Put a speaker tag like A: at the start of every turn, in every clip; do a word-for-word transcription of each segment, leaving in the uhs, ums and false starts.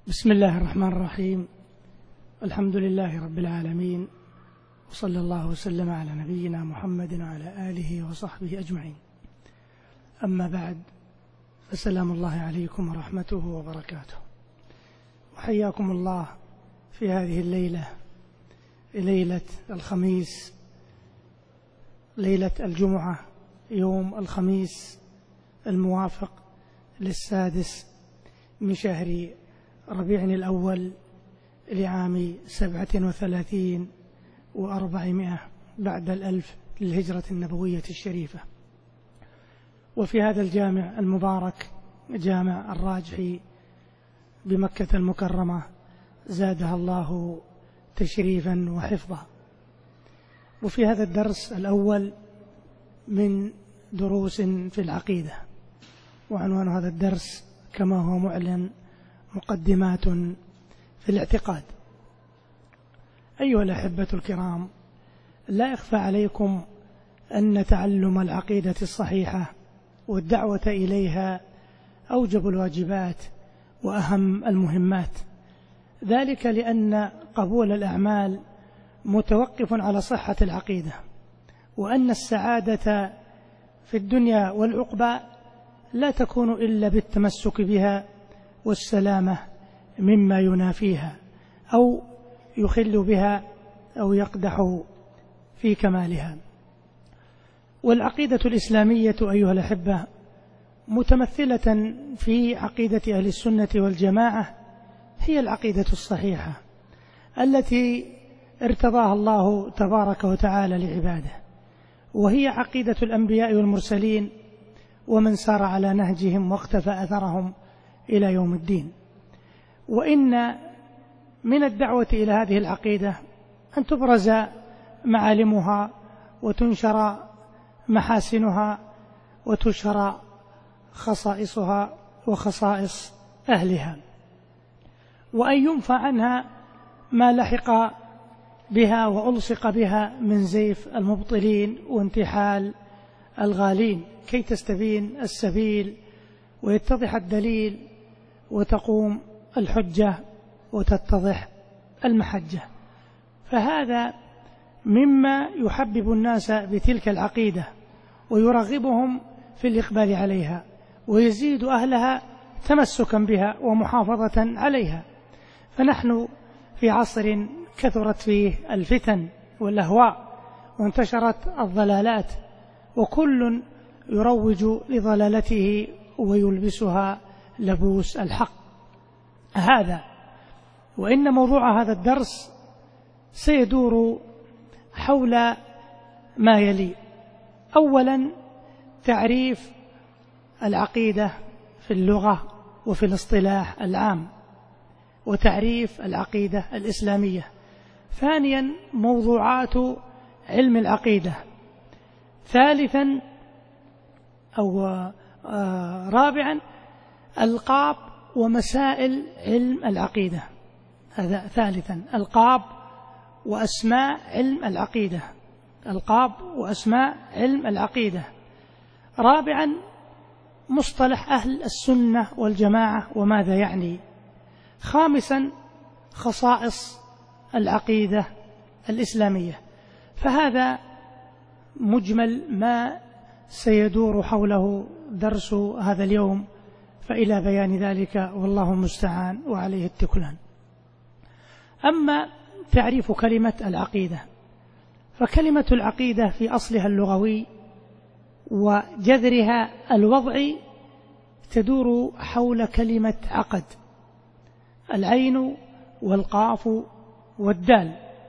A: بسم الله الرحمن الرحيم. الحمد لله رب العالمين، وصلى الله وسلم على نبينا محمد وعلى آله وصحبه أجمعين. أما بعد، فسلام الله عليكم ورحمته وبركاته، وحياكم الله في هذه الليلة، ليلة الخميس، ليلة الجمعة، يوم الخميس الموافق للسادس من شهر ربيع الأول لعام سبعة وثلاثين وأربعمائة بعد الألف للهجرة النبوية الشريفة. وفي هذا الجامع المبارك، جامع الراجحي بمكة المكرمة، زادها الله تشريفا وحفظا. وفي هذا الدرس الأول من دروس في العقيدة، وعنوان هذا الدرس كما هو معلن: مقدمات في الاعتقاد. أيها الأحبة الكرام، لا يخفى عليكم أن تعلم العقيدة الصحيحة والدعوة إليها أوجب الواجبات وأهم المهمات، ذلك لأن قبول الأعمال متوقف على صحة العقيدة، وأن السعادة في الدنيا والعقبى لا تكون إلا بالتمسك بها والسلامة مما ينافيها أو يخل بها أو يقدح في كمالها. والعقيدة الإسلامية أيها الأحبة متمثلة في عقيدة أهل السنة والجماعة، هي العقيدة الصحيحة التي ارتضاها الله تبارك وتعالى لعباده، وهي عقيدة الأنبياء والمرسلين ومن سار على نهجهم واقتفى أثرهم إلى يوم الدين. وإن من الدعوة إلى هذه العقيدة أن تبرز معالمها وتنشر محاسنها وتشهر خصائصها وخصائص أهلها، وأن ينفى عنها ما لحق بها وألصق بها من زيف المبطلين وانتحال الغالين، كي تستبين السبيل ويتضح الدليل وتقوم الحجة وتتضح المحجة. فهذا مما يحبب الناس بتلك العقيدة ويرغبهم في الإقبال عليها، ويزيد أهلها تمسكا بها ومحافظة عليها. فنحن في عصر كثرت فيه الفتن والأهواء وانتشرت الضلالات، وكل يروج لضلالته ويلبسها لبوس الحق. هذا وإن موضوع هذا الدرس سيدور حول ما يلي: أولا، تعريف العقيدة في اللغة وفي الاصطلاح العام، وتعريف العقيدة الإسلامية. ثانيا، موضوعات علم العقيدة. ثالثا أو آه رابعا، ألقاب ومسائل علم العقيدة. هذا ثالثا، ألقاب وأسماء علم العقيدة، ألقاب وأسماء علم العقيدة. رابعا، مصطلح أهل السنة والجماعة وماذا يعني. خامسا، خصائص العقيدة الإسلامية. فهذا مجمل ما سيدور حوله درس هذا اليوم، فإلى بيان ذلك والله المستعان وعليه التكلان. أما تعريف كلمة العقيدة، فكلمة العقيدة في أصلها اللغوي وجذرها الوضعي تدور حول كلمة عقد، العين والقاف والدال.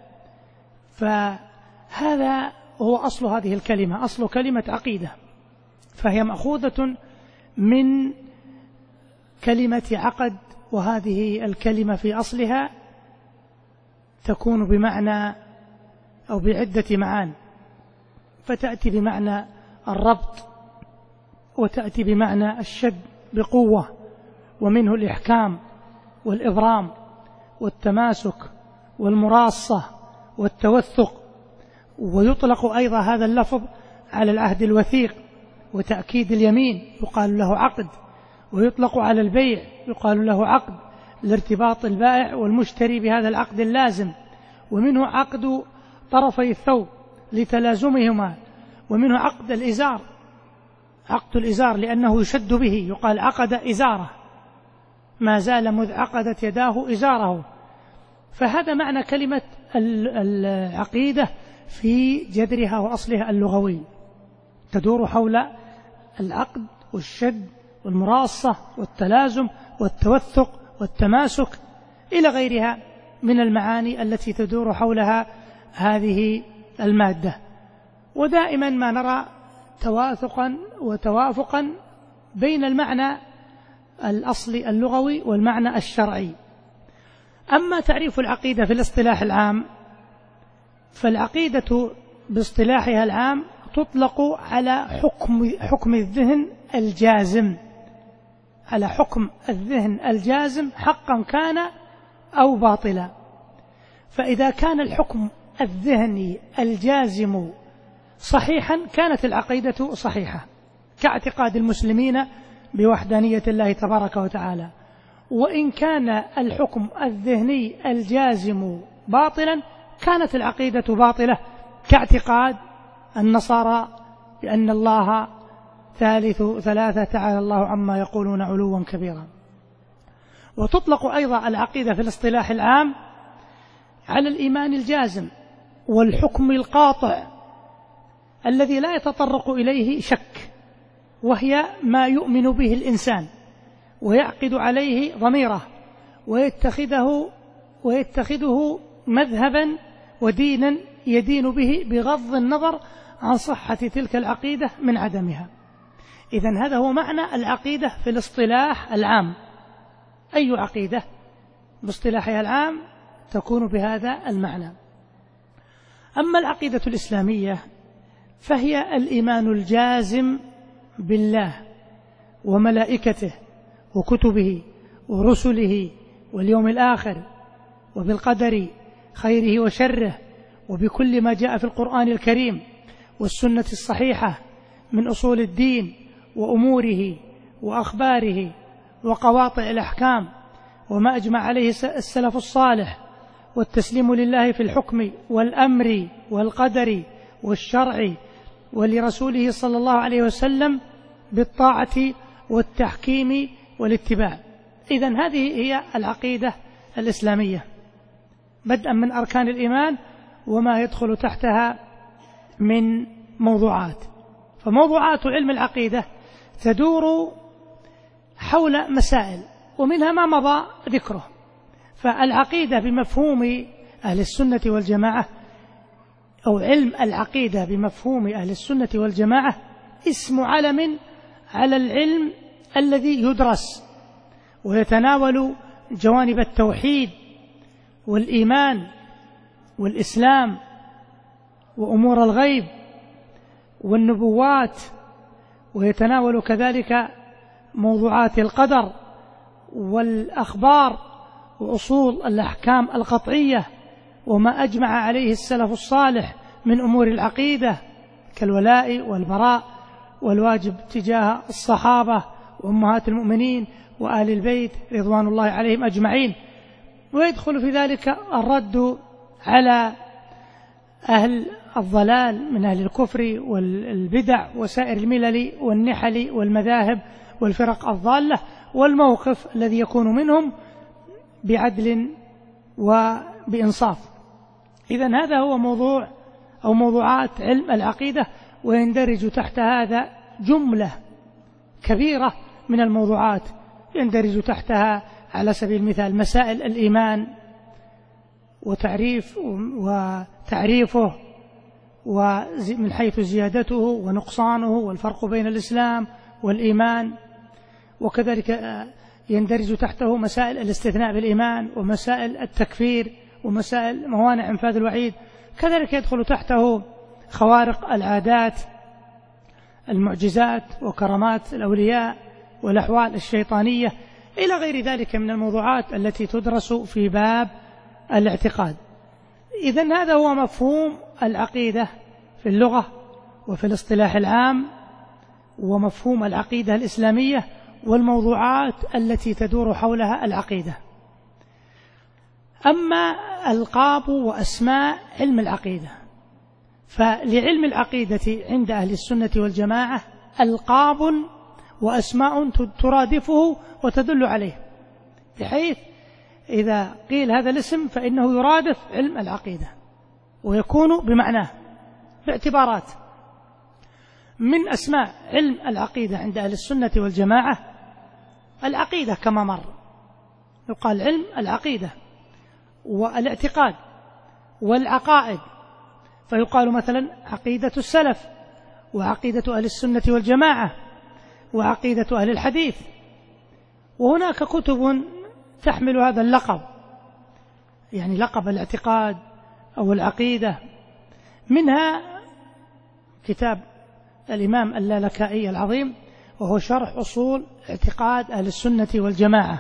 A: فهذا هو أصل هذه الكلمة، أصل كلمة عقيدة، فهي مأخوذة من كلمة عقد، وهذه الكلمة في أصلها تكون بمعنى أو بعدة معان، فتأتي بمعنى الربط، وتأتي بمعنى الشد بقوة، ومنه الإحكام والإبرام والتماسك والمراصة والتوثق. ويطلق أيضا هذا اللفظ على العهد الوثيق وتأكيد اليمين، يقال له عقد. ويطلق على البيع يقال له عقد، لارتباط البائع والمشتري بهذا العقد اللازم، ومنه عقد طرفي الثوب لتلازمهما، ومنه عقد الإزار، عقد الإزار لأنه يشد به، يقال عقد إزاره، ما زال مذ عقدت يداه إزاره. فهذا معنى كلمة العقيدة في جذرها وأصلها اللغوي، تدور حول العقد والشد والمراصة والتلازم والتوثق والتماسك إلى غيرها من المعاني التي تدور حولها هذه المادة. ودائما ما نرى تواثقا وتوافقا بين المعنى الأصلي اللغوي والمعنى الشرعي. أما تعريف العقيدة في الاصطلاح العام، فالعقيدة باصطلاحها العام تطلق على حكم حكم الذهن الجازم، على حكم الذهن الجازم حقا كان أو باطلا. فإذا كان الحكم الذهني الجازم صحيحا كانت العقيدة صحيحة، كاعتقاد المسلمين بوحدانية الله تبارك وتعالى. وإن كان الحكم الذهني الجازم باطلا كانت العقيدة باطلة، كاعتقاد النصارى بأن الله ثالث ثلاثة تعالى الله عما يقولون علوا كبيرا. وتطلق أيضا العقيدة في الاصطلاح العام على الإيمان الجازم والحكم القاطع الذي لا يتطرق إليه شك، وهي ما يؤمن به الإنسان ويعقد عليه ضميره ويتخذه ويتخذه مذهبا ودينا يدين به بغض النظر عن صحة تلك العقيدة من عدمها. إذن هذا هو معنى العقيدة في الاصطلاح العام. أي عقيدة باصطلاحها العام تكون بهذا المعنى. أما العقيدة الإسلامية فهي الإيمان الجازم بالله وملائكته وكتبه ورسله واليوم الآخر وبالقدر خيره وشره وبكل ما جاء في القرآن الكريم والسنة الصحيحة من أصول الدين وأموره وأخباره وقواطع الأحكام وما أجمع عليه السلف الصالح، والتسليم لله في الحكم والأمر والقدر والشرع ولرسوله صلى الله عليه وسلم بالطاعة والتحكيم والاتباع. إذن هذه هي العقيدة الإسلامية بدءا من أركان الإيمان وما يدخل تحتها من موضوعات. فموضوعات علم العقيدة تدور حول مسائل ومنها ما مضى ذكره. فالعقيدة بمفهوم أهل السنة والجماعة أو علم العقيدة بمفهوم أهل السنة والجماعة اسم علم على العلم الذي يدرس ويتناول جوانب التوحيد والإيمان والإسلام وأمور الغيب والنبوات، ويتناول كذلك موضوعات القدر والأخبار وأصول الأحكام القطعية وما أجمع عليه السلف الصالح من أمور العقيدة كالولاء والبراء والواجب تجاه الصحابة وأمهات المؤمنين وآل البيت رضوان الله عليهم أجمعين. ويدخل في ذلك الرد على أهل الضلال من أهل الكفر والبدع وسائر الملل والنحل والمذاهب والفرق الضالة، والموقف الذي يكون منهم بعدل وبإنصاف. إذن هذا هو موضوع أو موضوعات علم العقيدة، ويندرج تحت هذا جملة كبيرة من الموضوعات يندرج تحتها على سبيل المثال مسائل الإيمان وتعريف وتعريفه ومن حيث زيادته ونقصانه والفرق بين الإسلام والإيمان، وكذلك يندرج تحته مسائل الاستثناء بالإيمان ومسائل التكفير ومسائل موانع انفاذ الوعيد. كذلك يدخل تحته خوارق العادات، المعجزات وكرامات الأولياء والأحوال الشيطانية إلى غير ذلك من الموضوعات التي تدرس في باب الاعتقاد. إذن هذا هو مفهوم العقيدة في اللغة وفي الاصطلاح العام، ومفهوم العقيدة الإسلامية والموضوعات التي تدور حولها العقيدة. أما ألقاب وأسماء علم العقيدة، فلعلم العقيدة عند أهل السنة والجماعة ألقاب وأسماء ترادفه وتدل عليه، بحيث إذا قيل هذا الاسم فإنه يرادف علم العقيدة ويكون بمعناه باعتبارات. من أسماء علم العقيدة عند أهل السنة والجماعة العقيدة كما مر، يقال علم العقيدة والاعتقاد والعقائد، فيقال مثلا عقيدة السلف وعقيدة أهل السنة والجماعة وعقيدة أهل الحديث. وهناك كتب تحمل هذا اللقب، يعني لقب الاعتقاد أو العقيدة، منها كتاب الإمام اللالكائي العظيم وهو شرح أصول اعتقاد أهل السنة والجماعة،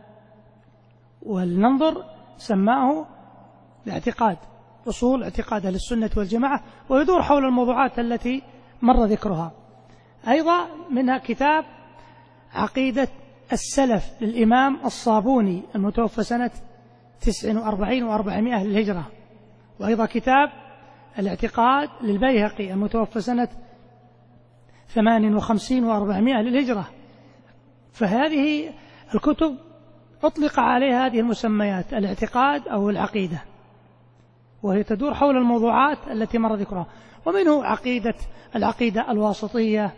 A: ولننظر سماه الاعتقاد أصول اعتقاد أهل السنة والجماعة، ويدور حول الموضوعات التي مر ذكرها. أيضا منها كتاب عقيدة السلف للإمام الصابوني المتوفى سنة تسع وأربعين وأربعمائة للهجرة، وأيضا كتاب الاعتقاد للبيهقي المتوفى سنة ثمان وخمسين وأربعمائة للهجرة. فهذه الكتب أطلق عليها هذه المسميات الاعتقاد أو العقيدة، وهي تدور حول الموضوعات التي مر ذكرها. ومنه عقيدة العقيدة الواسطية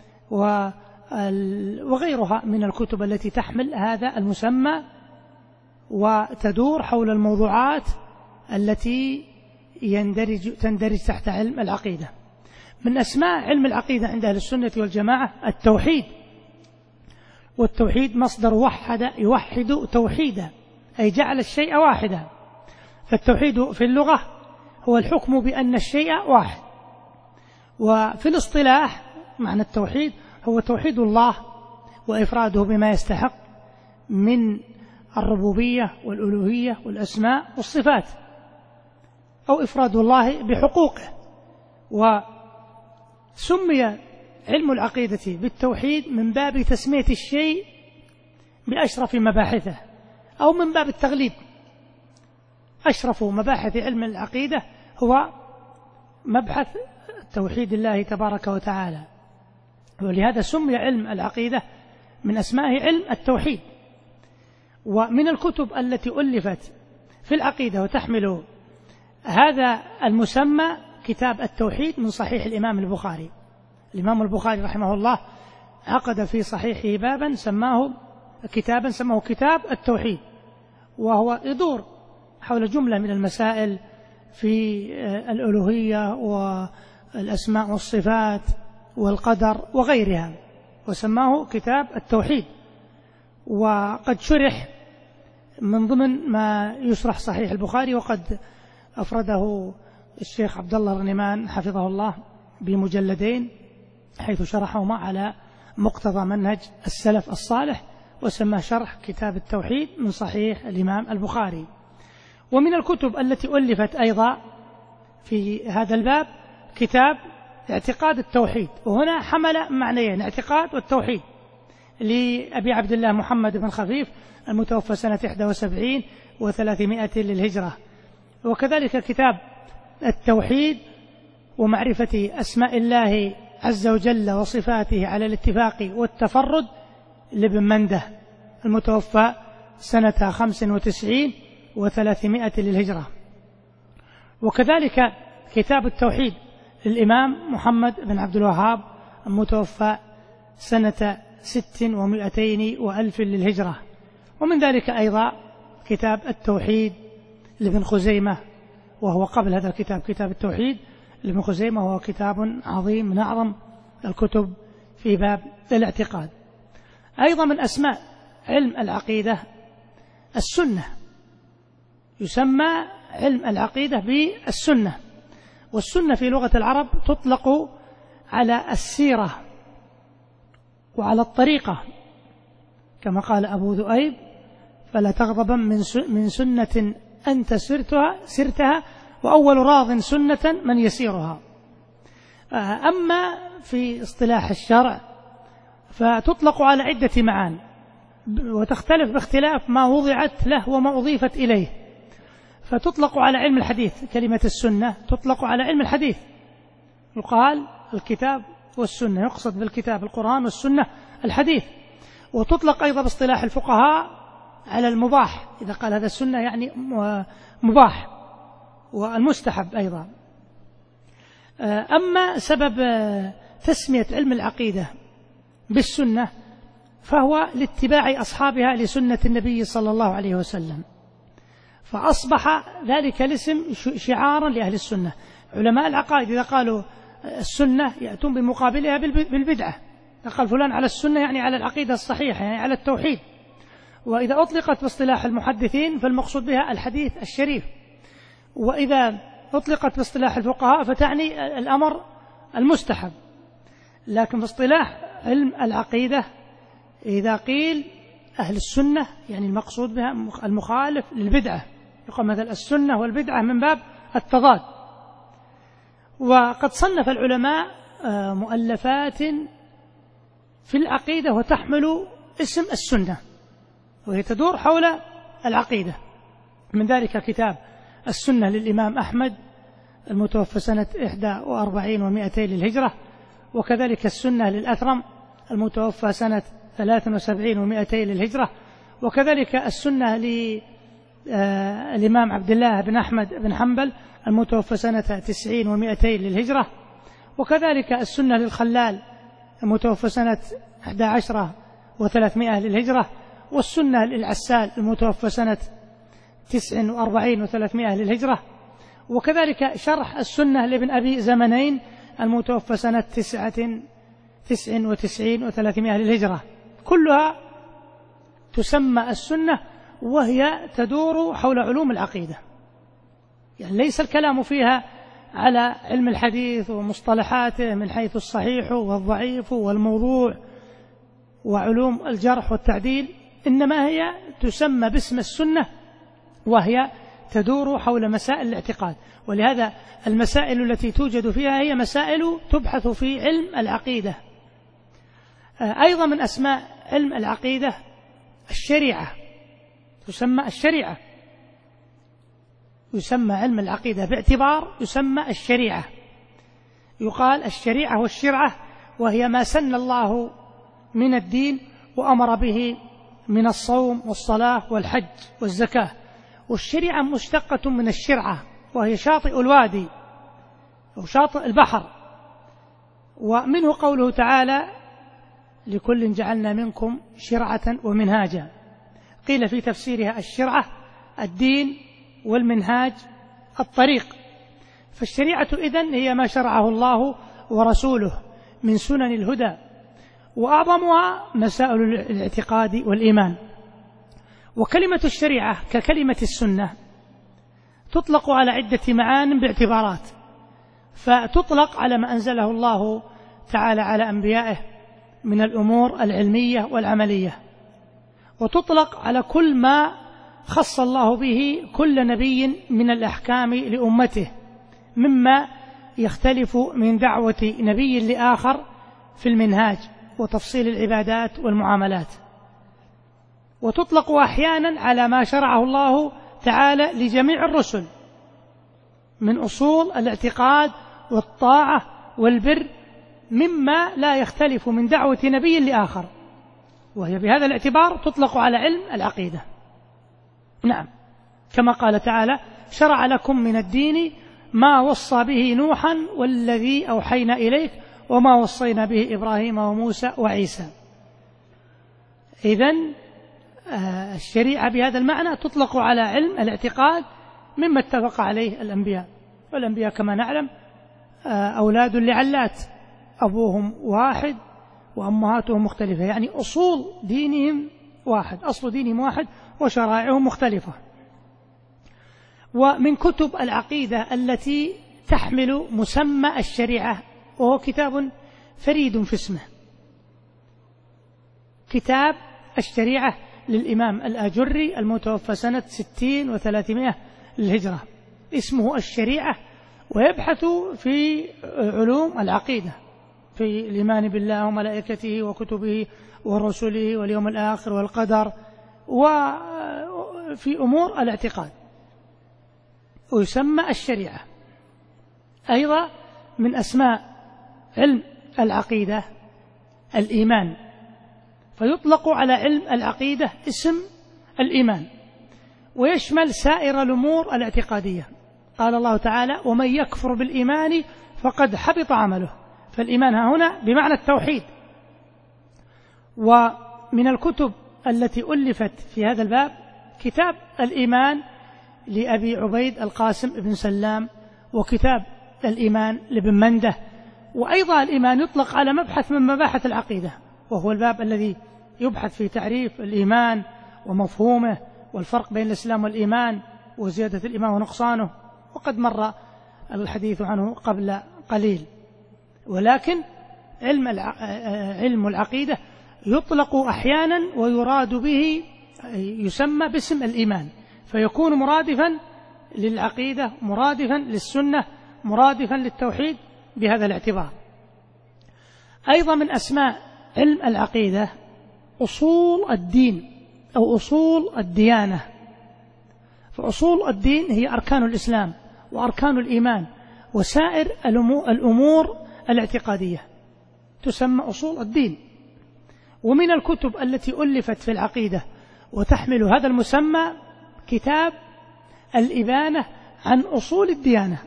A: وغيرها من الكتب التي تحمل هذا المسمى وتدور حول الموضوعات التي يندرج تندرج تحت علم العقيدة. من أسماء علم العقيدة عند أهل السنة والجماعة التوحيد، والتوحيد مصدر وحد يوحد توحيدا، أي جعل الشيء واحدا. فالتوحيد في اللغة هو الحكم بأن الشيء واحد، وفي الاصطلاح معنى التوحيد هو توحيد الله وإفراده بما يستحق من الربوبية والألوهية والأسماء والصفات، أو إفراد الله بحقوقه. وسمي علم العقيدة بالتوحيد من باب تسمية الشيء بأشرف مباحثه، أو من باب التغليب. أشرف مباحث علم العقيدة هو مبحث توحيد الله تبارك وتعالى، ولهذا سمي علم العقيدة من أسمائه علم التوحيد. ومن الكتب التي ألفت في العقيدة وتحمل هذا المسمى كتاب التوحيد من صحيح الإمام البخاري. الإمام البخاري رحمه الله عقد في صحيحه بابا سماه كتابا سماه كتاب التوحيد، وهو يدور حول جملة من المسائل في الألوهية والأسماء والصفات والقدر وغيرها، وسماه كتاب التوحيد. وقد شرح من ضمن ما يشرح صحيح البخاري، وقد أفرده الشيخ عبد الله الغنيمان حفظه الله بمجلدين، حيث شرحهما على مقتضى منهج السلف الصالح، وسمى شرح كتاب التوحيد من صحيح الإمام البخاري. ومن الكتب التي ألفت أيضا في هذا الباب كتاب اعتقاد التوحيد، وهنا حمل معنيين اعتقاد والتوحيد، لأبي عبد الله محمد بن خفيف المتوفى سنة إحدى وسبعين وثلاثمائة للهجرة. وكذلك كتاب التوحيد ومعرفة أسماء الله عز وجل وصفاته على الاتفاق والتفرد لابن منده المتوفى سنة خمس وتسعين وثلاثمائة للهجرة. وكذلك كتاب التوحيد للإمام محمد بن عبد الوهاب المتوفى سنة ست ومائتين وألف للهجرة. ومن ذلك أيضا كتاب التوحيد لابن خزيمة، وهو قبل هذا الكتاب كتاب التوحيد لابن خزيمة، وهو كتاب عظيم من أعظم الكتب في باب الاعتقاد. أيضا من أسماء علم العقيدة السنة، يسمى علم العقيدة بالسنة. والسنة في لغة العرب تطلق على السيرة وعلى الطريقة، كما قال أبو ذؤيب: فلا تغضبا من سنة أنت سرتها, سرتها وأول راض سنة من يسيرها. أما في اصطلاح الشرع فتطلق على عدة معان، وتختلف باختلاف ما وضعت له وما أضيفت إليه. فتطلق على علم الحديث، كلمة السنة تطلق على علم الحديث، يقال الكتاب والسنة، يقصد بالكتاب القرآن والسنة الحديث. وتطلق أيضا باصطلاح الفقهاء على المباح، إذا قال هذا السنة يعني مباح، والمستحب أيضا. أما سبب تسمية علم العقيدة بالسنة فهو لاتباع أصحابها لسنة النبي صلى الله عليه وسلم، فأصبح ذلك الاسم شعارا لأهل السنة. علماء العقائد إذا قالوا السنة يأتون بمقابلها بالبدعة، قال فلان على السنة يعني على العقيدة الصحيحة، يعني على التوحيد. وإذا أطلقت باصطلاح المحدثين فالمقصود بها الحديث الشريف، وإذا أطلقت باصطلاح الفقهاء فتعني الأمر المستحب. لكن باصطلاح علم العقيدة إذا قيل أهل السنة يعني المقصود بها المخالف للبدعة، يقول مثلا السنة والبدعة من باب التضاد. وقد صنف العلماء مؤلفات في العقيدة وتحمل اسم السنة، وهي تدور حول العقيدة. من ذلك كتاب السنة للإمام أحمد المتوفى سنة إحدى وأربعين ومائتين للهجرة، وكذلك السنة للأثرم المتوفى سنة ثلاث وسبعين ومائتين للهجرة، وكذلك السنة للإمام عبد الله بن أحمد بن حنبل المتوفى سنة تسعين ومائتين للهجرة، وكذلك السنة للخلال المتوفى سنة أحد عشر وثلاثمائة للهجرة، والسنة للعسال المتوفى سنة تسع وأربعين وثلاثمائة للهجرة، وكذلك شرح السنة لابن أبي زمنين المتوفى سنة تسعة تسع وتسعين وثلاثمائة للهجرة. كلها تسمى السنة، وهي تدور حول علوم العقيدة، يعني ليس الكلام فيها على علم الحديث ومصطلحاته من حيث الصحيح والضعيف والموضوع وعلوم الجرح والتعديل، إنما هي تسمى باسم السنة، وهي تدور حول مسائل الاعتقاد. ولهذا المسائل التي توجد فيها هي مسائل تبحث في علم العقيدة. أيضا من أسماء علم العقيدة الشريعة، تسمى الشريعة، يسمى علم العقيدة باعتبار يسمى الشريعة. يقال الشريعة والشرعة، وهي ما سن الله من الدين وأمر به من الصوم والصلاة والحج والزكاة. والشريعة مشتقة من الشرعة، وهي شاطئ الوادي أو شاطئ البحر. ومنه قوله تعالى لكل جعلنا منكم شرعة ومنهاجا. قيل في تفسيرها الشرعة الدين، والمنهاج الطريق. فالشريعة إذن هي ما شرعه الله ورسوله من سنن الهدى، وأعظمها مسائل الاعتقاد والإيمان. وكلمة الشريعة ككلمة السنة تطلق على عدة معان باعتبارات، فتطلق على ما أنزله الله تعالى على أنبيائه من الأمور العلمية والعملية، وتطلق على كل ما خص الله به كل نبي من الأحكام لأمته، مما يختلف من دعوة نبي لآخر في المنهاج وتفصيل العبادات والمعاملات. وتطلق أحيانا على ما شرعه الله تعالى لجميع الرسل من أصول الاعتقاد والطاعة والبر، مما لا يختلف من دعوة نبي لآخر، وهي بهذا الاعتبار تطلق على علم العقيدة. نعم، كما قال تعالى شرع لكم من الدين ما وصى به نوحا والذي أوحينا إليك وما وصينا به إبراهيم وموسى وعيسى. إذن الشريعة بهذا المعنى تطلق على علم الاعتقاد مما اتفق عليه الأنبياء، والأنبياء كما نعلم أولاد لعلات، أبوهم واحد وأمهاتهم مختلفة، يعني أصول دينهم واحد، أصل دينهم واحد وشرائعهم مختلفة. ومن كتب العقيدة التي تحمل مسمى الشريعة، وهو كتاب فريد في اسمه، كتاب الشريعة للإمام الآجري المتوفى سنة ستين وثلاثمائة للهجرة، اسمه الشريعة، ويبحث في علوم العقيدة، في الإيمان بالله وملائكته وكتبه ورسله واليوم الآخر والقدر، وفي أمور الاعتقاد. ويسمى الشريعة. أيضا من أسماء علم العقيدة الإيمان، فيطلق على علم العقيدة اسم الإيمان، ويشمل سائر الأمور الاعتقادية. قال الله تعالى: ومن يكفر بالإيمان فقد حبط عمله. فالإيمان هنا بمعنى التوحيد. ومن الكتب التي ألفت في هذا الباب كتاب الإيمان لأبي عبيد القاسم بن سلام، وكتاب الإيمان لابن منده. وأيضا الإيمان يطلق على مبحث من مباحث العقيدة، وهو الباب الذي يبحث في تعريف الإيمان ومفهومه والفرق بين الإسلام والإيمان وزيادة الإيمان ونقصانه، وقد مر الحديث عنه قبل قليل. ولكن علم علم العقيدة يطلق أحيانا ويراد به، يسمى باسم الإيمان، فيكون مرادفا للعقيدة، مرادفا للسنة، مرادفا للتوحيد بهذا الاعتبار. أيضا من أسماء علم العقيدة أصول الدين أو أصول الديانة. فأصول الدين هي أركان الإسلام وأركان الإيمان وسائر الأمور الاعتقادية، تسمى أصول الدين. ومن الكتب التي ألفت في العقيدة وتحمل هذا المسمى كتاب الإبانة عن أصول الديانة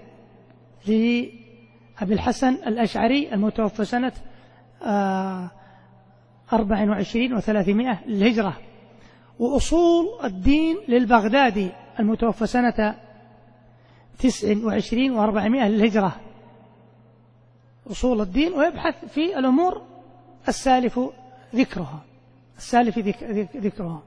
A: لأبي الحسن الأشعري المتوفى سنة أربع وعشرين وثلاثمائة للهجرة، وأصول الدين للبغدادي المتوفى سنة تسع وعشرين وأربعمائة للهجرة، أصول الدين، ويبحث في الأمور السالف ذكرها السالف ذكرها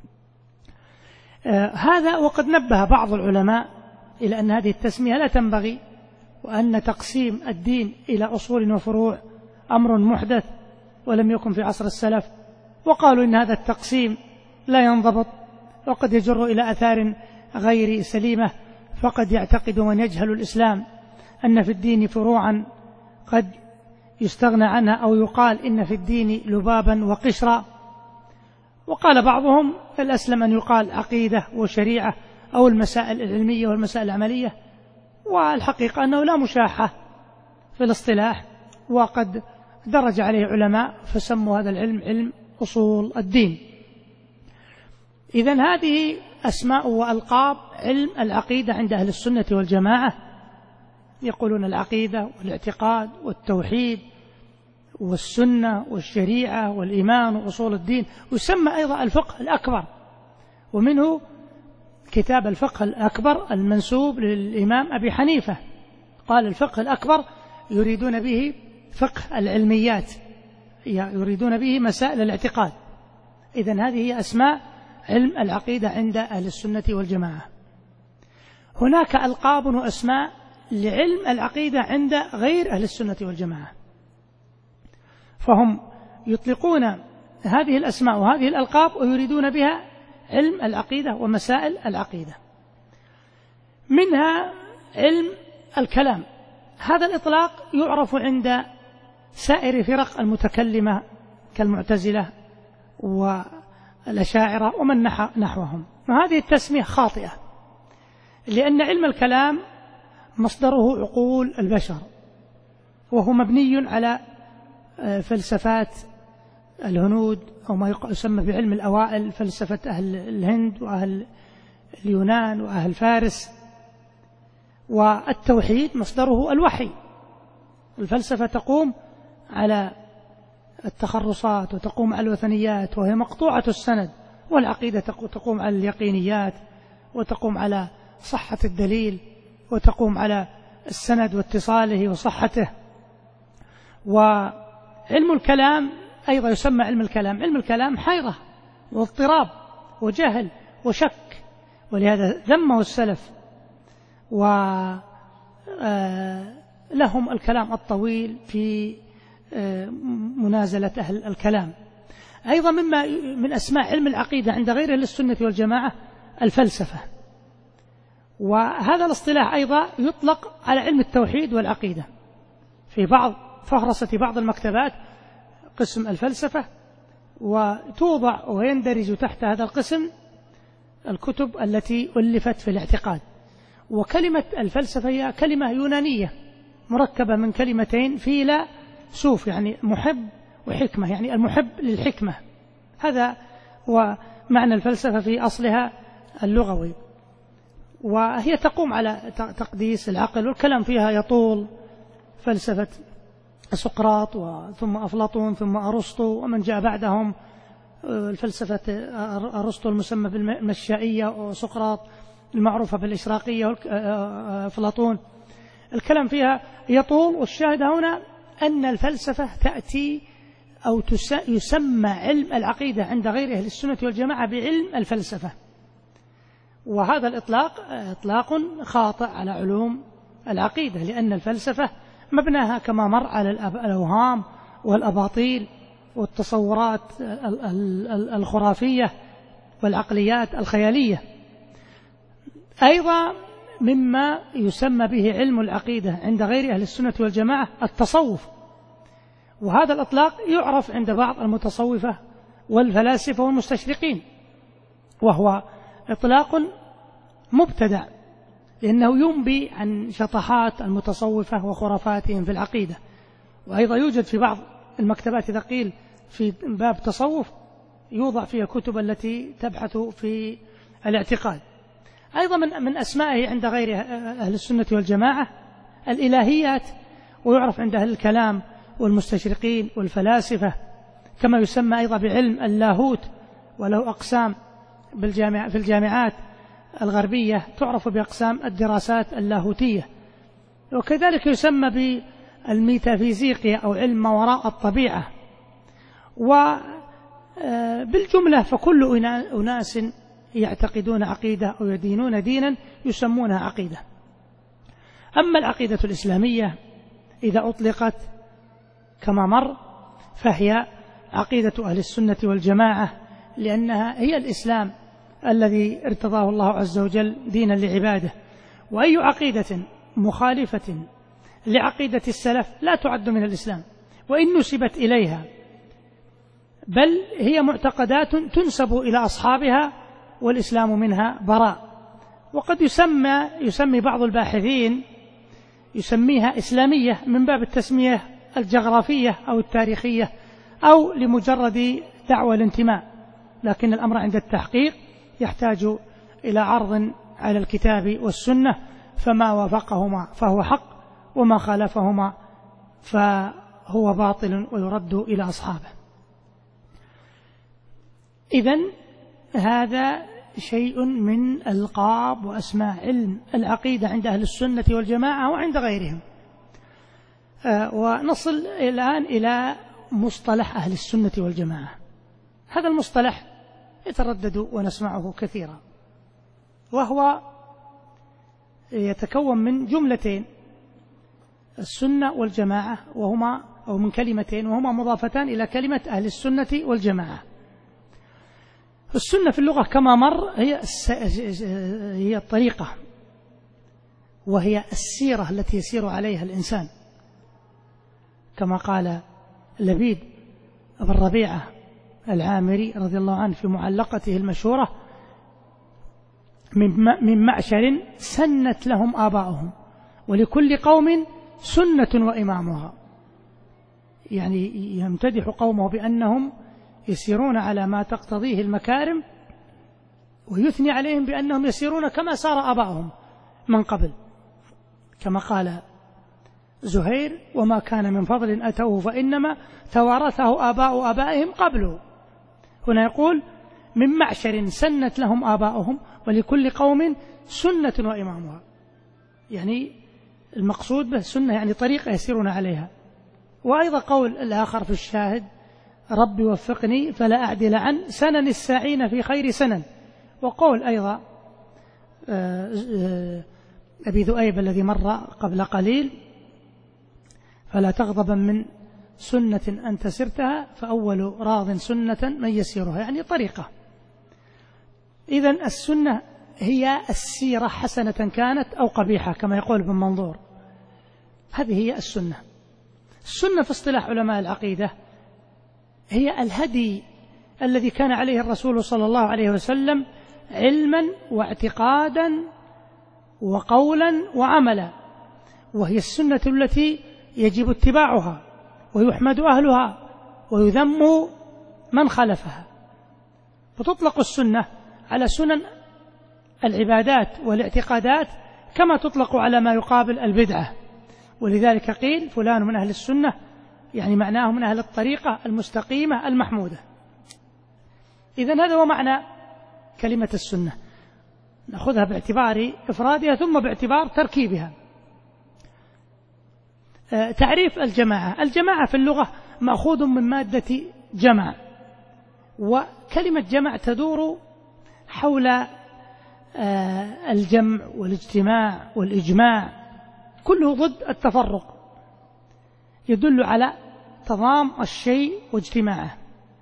A: آه هذا. وقد نبه بعض العلماء إلى أن هذه التسمية لا تنبغي، وأن تقسيم الدين إلى أصول وفروع أمر محدث ولم يكن في عصر السلف، وقالوا إن هذا التقسيم لا ينضبط وقد يجر إلى أثار غير سليمة، فقد يعتقد من يجهل الإسلام أن في الدين فروعا قد يستغنى عنها، أو يقال إن في الدين لبابا وقشرا. وقال بعضهم الأسلم أن يقال عقيدة وشريعة أو المسائل العلمية والمسائل العملية، والحقيقة أنه لا مشاحة في الاصطلاح، وقد درج عليه علماء فسموا هذا العلم علم أصول الدين. إذن هذه أسماء وألقاب علم العقيدة عند أهل السنة والجماعة. يقولون العقيدة والاعتقاد والتوحيد والسنة والشريعة والإيمان وأصول الدين. ويسمى أيضا الفقه الأكبر، ومنه كتاب الفقه الأكبر المنسوب للإمام أبي حنيفة، قال الفقه الأكبر يريدون به فقه العلميات، يريدون به مسائل الاعتقاد. إذن هذه هي أسماء علم العقيدة عند أهل السنة والجماعة. هناك ألقاب وأسماء لعلم العقيدة عند غير أهل السنة والجماعة، فهم يطلقون هذه الأسماء وهذه الألقاب ويريدون بها علم العقيدة ومسائل العقيدة. منها علم الكلام. هذا الإطلاق يعرف عند سائر فرق المتكلمة كالمعتزلة والأشاعرة ومن نحوهم، وهذه التسمية خاطئة، لأن علم الكلام مصدره عقول البشر، وهو مبني على فلسفات الهنود أو ما يسمى بعلم الأوائل، فلسفة أهل الهند وأهل اليونان وأهل فارس. والتوحيد مصدره الوحي. الفلسفة تقوم على التخرصات وتقوم على الوثنيات وهي مقطوعة السند، والعقيدة تقوم على اليقينيات وتقوم على صحة الدليل وتقوم على السند واتصاله وصحته. وعلم الكلام أيضا يسمى علم الكلام. علم الكلام حيرة واضطراب وجهل وشك، ولهذا ذمه السلف ولهم الكلام الطويل في منازلة أهل الكلام. أيضا مما من أسماء علم العقيدة عند غير أهل السنة والجماعة الفلسفة، وهذا الاصطلاح أيضا يطلق على علم التوحيد والعقيدة. في بعض فهرسة بعض المكتبات قسم الفلسفة، وتوضع ويندرج تحت هذا القسم الكتب التي ألفت في الاعتقاد. وكلمة الفلسفة هي كلمة يونانية مركبة من كلمتين فيلا سوف، يعني محب وحكمة، يعني المحب للحكمة. هذا هو معنى الفلسفة في أصلها اللغوي، وهي تقوم على تقديس العقل، والكلام فيها يطول. فلسفة سقراط ثم أفلاطون ثم أرسطو ومن جاء بعدهم، الفلسفة أرسطو المسمى بالمشائية، وسقراط المعروفة بالإشراقية، وأفلاطون الكلام فيها يطول. والشاهد هنا أن الفلسفة تأتي أو يسمى علم العقيدة عند غير أهل السنة والجماعة بعلم الفلسفة، وهذا الإطلاق إطلاق خاطئ على علوم العقيدة، لأن الفلسفة مبناها كما مر على الأوهام والأباطيل والتصورات الخرافية والعقليات الخيالية. أيضا مما يسمى به علم العقيدة عند غير أهل السنة والجماعة التصوف، وهذا الإطلاق يعرف عند بعض المتصوفة والفلاسفة والمستشرقين، وهو إطلاق مبتدع، لأنه ينبي عن شطحات المتصوفة وخرافاتهم في العقيدة. وأيضا يوجد في بعض المكتبات إذا قيل في باب تصوف يوضع فيها كتب التي تبحث في الاعتقاد. أيضا من من أسمائه عند غير أهل السنة والجماعة الإلهيات، ويعرف عند أهل الكلام والمستشرقين والفلاسفة، كما يسمى أيضا بعلم اللاهوت، وله أقسام بالجامع في الجامعات الغربية تعرف بأقسام الدراسات اللاهوتية. وكذلك يسمى بالميتافيزيقيا أو علم ما وراء الطبيعة. وبالجملة فكل أناس يعتقدون عقيدة أو يدينون دينا يسمونها عقيدة. أما العقيدة الإسلامية إذا أطلقت كما مر فهي عقيدة أهل السنة والجماعة، لأنها هي الإسلام الذي ارتضاه الله عز وجل دينا لعباده. وأي عقيدة مخالفة لعقيدة السلف لا تعد من الإسلام وإن نسبت إليها، بل هي معتقدات تنسب إلى أصحابها والإسلام منها براء. وقد يسمى يسمي بعض الباحثين يسميها إسلامية من باب التسمية الجغرافية أو التاريخية أو لمجرد دعوى الانتماء، لكن الأمر عند التحقيق يحتاج إلى عرض على الكتاب والسنة، فما وافقهما فهو حق وما خالفهما فهو باطل ويرد إلى أصحابه. إذن هذا شيء من ألقاب وأسماء علم العقيدة عند أهل السنة والجماعة وعند غيرهم. ونصل الآن إلى مصطلح أهل السنة والجماعة. هذا المصطلح يتردد ونسمعه كثيرا، وهو يتكون من جملتين السنة والجماعة، وهما أو من كلمتين وهما مضافتان إلى كلمة أهل السنة والجماعة. السنة في اللغة كما مر هي هي الطريقة، وهي السيرة التي يسير عليها الإنسان، كما قال لبيد بن ربيعة العامري رضي الله عنه في معلقته المشهورة: من معشر سنت لهم آباؤهم ولكل قوم سنة وإمامها. يعني يمتدح قومه بأنهم يسيرون على ما تقتضيه المكارم، ويثني عليهم بأنهم يسيرون كما سار آباؤهم من قبل، كما قال زهير: وما كان من فضل أتوه فإنما توارثه آباء آبائهم قبله. هنا يقول من معشر سنت لهم آباؤهم ولكل قوم سنة وإمامها، يعني المقصود به سنة يعني طريقة يسيرون عليها. وأيضا قول الآخر في الشاهد: رب وفقني فلا أعدل عن سنن الساعين في خير سنن. وقول أيضا أبي ذؤيب الذي مر قبل قليل: فلا تغضبا من سنة أنت سرتها فأول راض سنة من يسيرها، يعني طريقة. إذن السنة هي السيرة حسنة كانت أو قبيحة كما يقول ابن منظور، هذه هي السنة. السنة في اصطلاح علماء العقيدة هي الهدي الذي كان عليه الرسول صلى الله عليه وسلم علما واعتقادا وقولا وعملا، وهي السنة التي يجب اتباعها ويحمد أهلها ويذم من خالفها. فتطلق السنة على سنن العبادات والاعتقادات كما تطلق على ما يقابل البدعة، ولذلك قيل فلان من أهل السنة، يعني معناه من أهل الطريقة المستقيمة المحمودة. إذن هذا هو معنى كلمة السنة، نأخذها باعتبار إفرادها ثم باعتبار تركيبها. تعريف الجماعة: الجماعة في اللغة مأخوذ من مادة جمع، وكلمة جمع تدور حول الجمع والاجتماع والإجماع، كله ضد التفرق، يدل على تضام الشيء واجتماعه.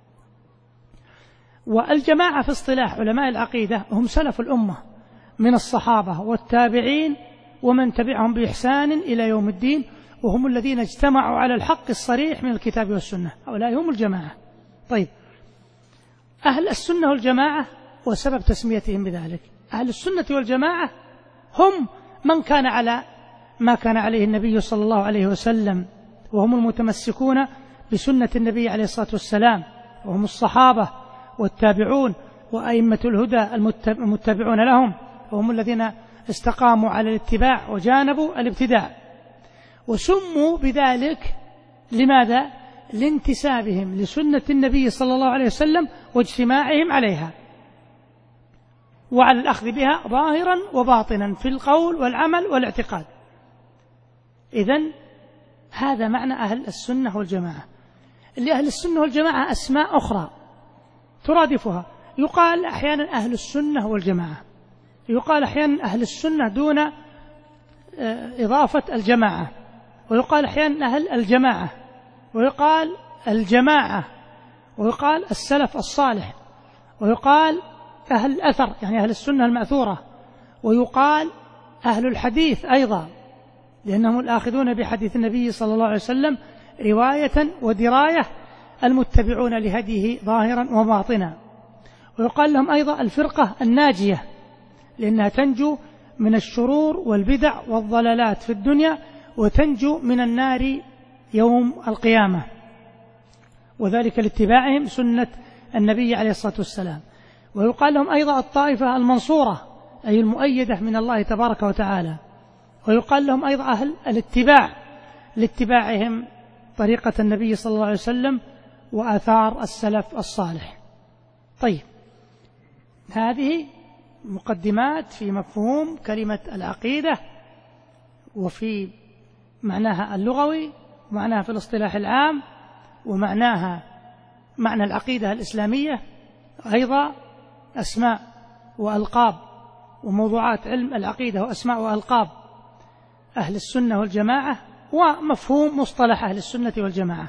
A: والجماعة في اصطلاح علماء العقيدة هم سلف الأمة من الصحابة والتابعين ومن تبعهم بإحسان إلى يوم الدين، وهم الذين اجتمعوا على الحق الصريح من الكتاب والسنة، هؤلاء هم الجماعة. طيب، أهل السنة والجماعة وسبب تسميتهم بذلك: أهل السنة والجماعة هم من كان على ما كان عليه النبي صلى الله عليه وسلم، وهم المتمسكون بسنة النبي عليه الصلاة والسلام، وهم الصحابة والتابعون وأئمة الهدى المتبعون لهم، وهم الذين استقاموا على الاتباع وجانبوا الابتداع. وسموا بذلك لماذا؟ لانتسابهم لسنة النبي صلى الله عليه وسلم واجتماعهم عليها وعلى الأخذ بها ظاهرا وباطنا في القول والعمل والاعتقاد. إذن هذا معنى أهل السنة والجماعة. لأهل السنة والجماعة أسماء أخرى ترادفها، يقال أحيانا أهل السنة والجماعة، يقال أحيانا أهل السنة دون إضافة الجماعة، ويقال أحيانا أهل الجماعة، ويقال الجماعة، ويقال السلف الصالح، ويقال أهل الأثر يعني أهل السنة المأثورة، ويقال أهل الحديث أيضا لأنهم الآخذون بحديث النبي صلى الله عليه وسلم رواية ودراية، المتبعون لهديه ظاهرا وباطنا. ويقال لهم أيضا الفرقة الناجية لأنها تنجو من الشرور والبدع والضلالات في الدنيا وتنجو من النار يوم القيامة، وذلك لاتباعهم سنة النبي عليه الصلاة والسلام. ويقال لهم أيضا الطائفة المنصورة أي المؤيدة من الله تبارك وتعالى. ويقال لهم أيضا أهل الاتباع لاتباعهم طريقة النبي صلى الله عليه وسلم وآثار السلف الصالح. طيب، هذه مقدمات في مفهوم كلمة العقيدة وفي معناها اللغوي ومعناها في الاصطلاح العام ومعناها معنى العقيدة الإسلامية، أيضا أسماء وألقاب وموضوعات علم العقيدة وأسماء وألقاب أهل السنة والجماعة، ومفهوم مصطلح أهل السنة والجماعة.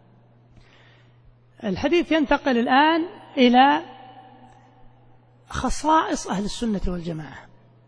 A: الحديث ينتقل الآن إلى خصائص أهل السنة والجماعة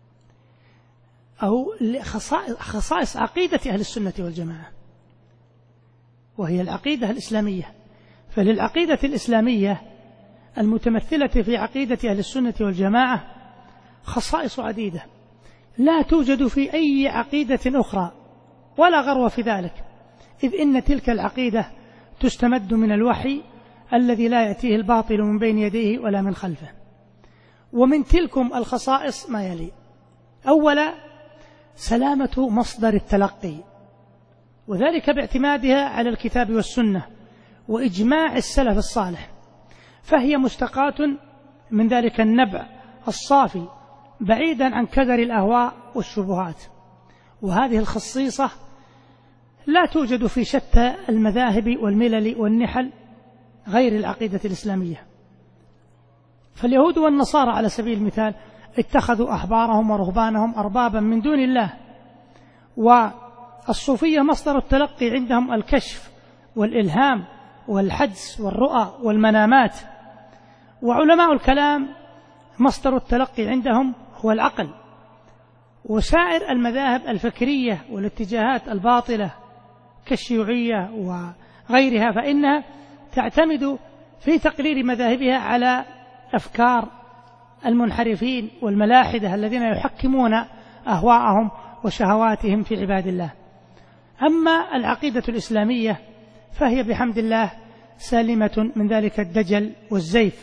A: أو خصائص عقيدة أهل السنة والجماعة، وهي العقيدة الإسلامية. فللعقيدة الإسلامية المتمثلة في عقيدة أهل السنة والجماعة خصائص عديدة لا توجد في أي عقيدة أخرى ولا غرو في ذلك، إذ إن تلك العقيدة تستمد من الوحي الذي لا يأتيه الباطل من بين يديه ولا من خلفه. ومن تلكم الخصائص ما يلي: أولا، سلامة مصدر التلقي، وذلك باعتمادها على الكتاب والسنة وإجماع السلف الصالح، فهي مستقاة من ذلك النبع الصافي بعيدا عن كدر الأهواء والشبهات. وهذه الخصيصة لا توجد في شتى المذاهب والملل والنحل غير العقيدة الإسلامية. فاليهود والنصارى على سبيل المثال اتخذوا أحبارهم ورهبانهم أربابا من دون الله، والصوفية مصدر التلقي عندهم الكشف والإلهام والحدس والرؤى والمنامات، وعلماء الكلام مصدر التلقي عندهم هو العقل. وسائر المذاهب الفكرية والاتجاهات الباطلة كالشيوعية وغيرها فإنها تعتمد في تقرير مذاهبها على أفكار المنحرفين والملاحدة الذين يحكمون أهواءهم وشهواتهم في عباد الله. أما العقيدة الإسلامية فهي بحمد الله سالمة من ذلك الدجل والزيف.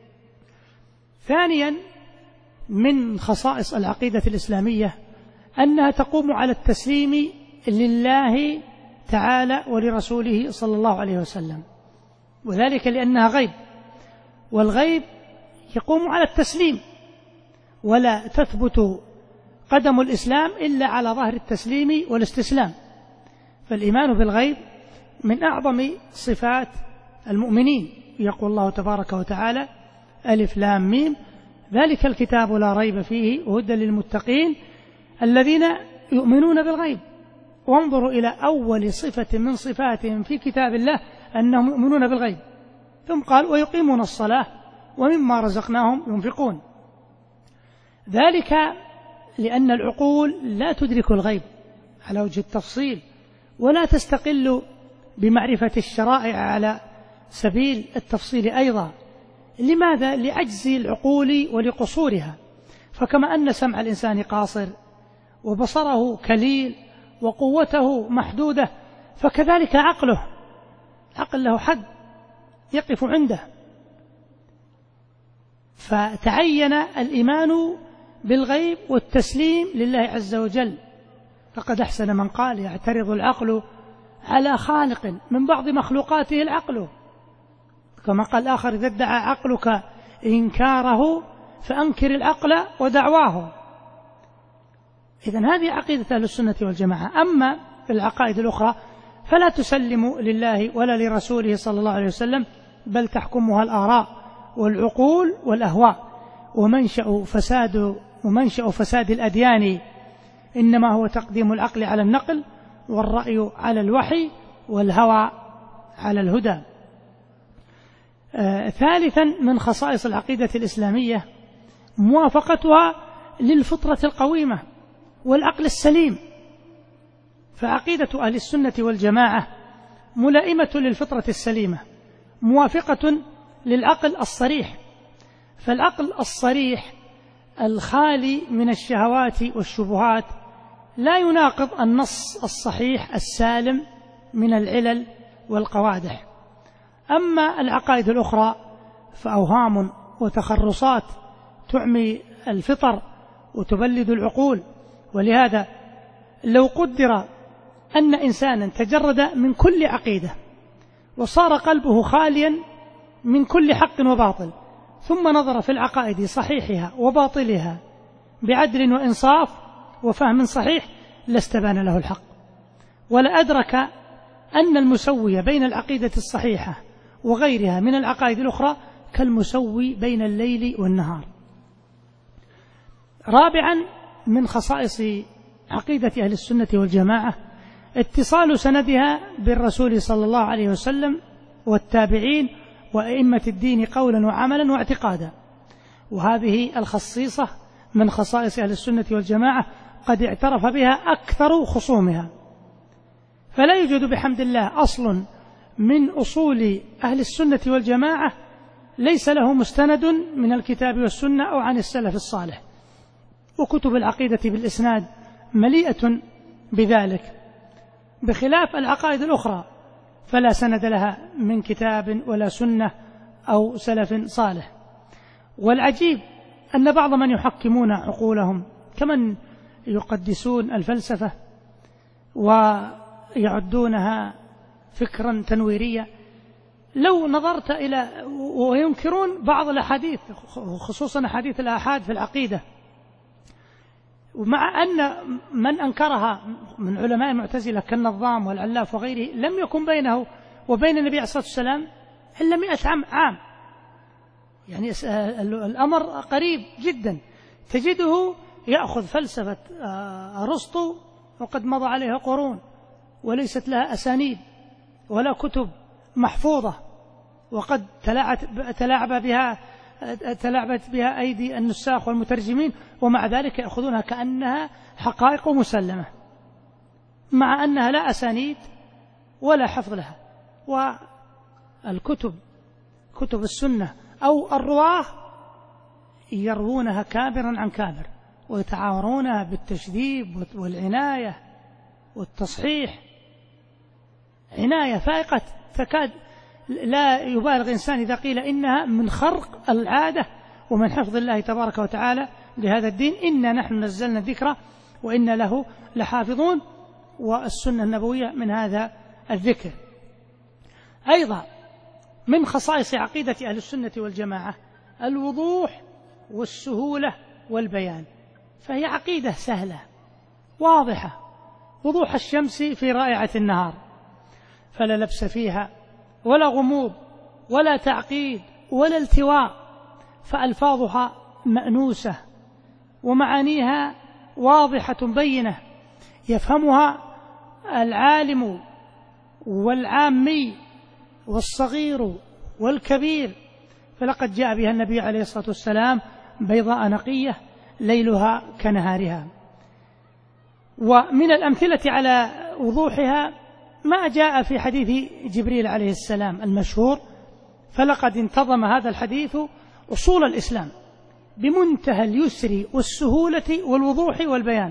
A: ثانيا من خصائص العقيدة الإسلامية أنها تقوم على التسليم لله تعالى ولرسوله صلى الله عليه وسلم، وذلك لأنها غيب، والغيب يقوم على التسليم، ولا تثبت قدم الإسلام إلا على ظهر التسليم والاستسلام. فالإيمان بالغيب من أعظم صفات المؤمنين. يقول الله تبارك وتعالى: ألف لام ميم ذلك الكتاب لا ريب فيه هدى للمتقين الذين يؤمنون بالغيب. وانظروا إلى أول صفة من صفاتهم في كتاب الله أنهم يؤمنون بالغيب، ثم قال: ويقيمون الصلاة ومما رزقناهم ينفقون. ذلك لأن العقول لا تدرك الغيب على وجه التفصيل، ولا تستقل بمعرفة الشرائع على سبيل التفصيل أيضا. لماذا؟ لعجز العقول ولقصورها. فكما أن سمع الإنسان قاصر وبصره كليل وقوته محدودة، فكذلك عقله عقل له حد يقف عنده. فتعين الإيمان بالغيب والتسليم لله عز وجل. فقد أحسن من قال: يعترض العقل على خالق من بعض مخلوقاته العقل. كما قال آخر: إذا ادعى عقلك إنكاره فأنكر العقل ودعواه. إذن هذه عقيدة أهل السنة والجماعة. أما في العقائد الأخرى فلا تسلم لله ولا لرسوله صلى الله عليه وسلم، بل تحكمها الآراء والعقول والأهواء. ومنشأ فساد ومنشأ فساد الأديان إنما هو تقديم العقل على النقل، والرأي على الوحي، والهوى على الهدى. آه ثالثا من خصائص العقيدة الإسلامية موافقتها للفطرة القويمة والعقل السليم. فعقيدة أهل السنة والجماعة ملائمة للفطرة السليمة، موافقة للعقل الصريح. فالعقل الصريح الخالي من الشهوات والشبهات لا يناقض النص الصحيح السالم من العلل والقوادح. أما العقائد الأخرى فأوهام وتخرصات تعمي الفطر وتبلد العقول. ولهذا لو قدر أن إنسانا تجرد من كل عقيدة وصار قلبه خاليا من كل حق وباطل، ثم نظر في العقائد صحيحها وباطلها بعدل وإنصاف وفهم صحيح، لاستبان له الحق، ولأدرك أن المسوي بين العقيدة الصحيحة وغيرها من العقائد الأخرى كالمسوي بين الليل والنهار. رابعا من خصائص عقيدة أهل السنة والجماعة اتصال سندها بالرسول صلى الله عليه وسلم والتابعين وأئمة الدين قولا وعملا واعتقادا. وهذه الخصيصة من خصائص أهل السنة والجماعة قد اعترف بها أكثر خصومها. فلا يوجد بحمد الله أصل من أصول أهل السنة والجماعة ليس له مستند من الكتاب والسنة أو عن السلف الصالح. وكتب العقيدة بالإسناد مليئة بذلك، بخلاف العقائد الأخرى فلا سند لها من كتاب ولا سنة أو سلف صالح. والعجيب أن بعض من يحكمون عقولهم كمن يقدسون الفلسفة ويعدونها فكرا تنويريا، لو نظرت إلى وينكرون بعض الأحاديث خصوصا أحاديث الآحاد في العقيدة، ومع أن من أنكرها من علماء المعتزلة كالنظام والعلاف وغيره لم يكن بينه وبين النبي عليه الصلاة والسلام إلا مئة عام عام يعني الأمر قريب جدا. تجده يأخذ فلسفة أرسطو وقد مضى عليها قرون وليست لها أسانيد ولا كتب محفوظة، وقد تلاعب بها تلاعبت بها أيدي النساخ والمترجمين، ومع ذلك يأخذونها كأنها حقائق مسلمة، مع أنها لا أسانيد ولا حفظ لها. والكتب كتب السنة أو الرواه يروونها كابرا عن كابر، ويتعاورون بالتشذيب والعناية والتصحيح، عناية فائقة تكاد لا يبالغ إنسان إذا قيل إنها من خرق العادة ومن حفظ الله تبارك وتعالى لهذا الدين. إنا نحن نزلنا الذكر وإنا له لحافظون، والسنة النبوية من هذا الذكر. أيضا من خصائص عقيدة أهل السنة والجماعة الوضوح والسهولة والبيان، فهي عقيدة سهلة واضحة وضوح الشمس في رائعة النهار، فلا لبس فيها ولا غموض ولا تعقيد ولا التواء، فألفاظها مأنوسة ومعانيها واضحة بينة يفهمها العالم والعامي والصغير والكبير. فلقد جاء بها النبي عليه الصلاة والسلام بيضاء نقية ليلها كنهارها. ومن الأمثلة على وضوحها ما جاء في حديث جبريل عليه السلام المشهور: فلقد انتظم هذا الحديث أصول الإسلام بمنتهى اليسر والسهولة والوضوح والبيان.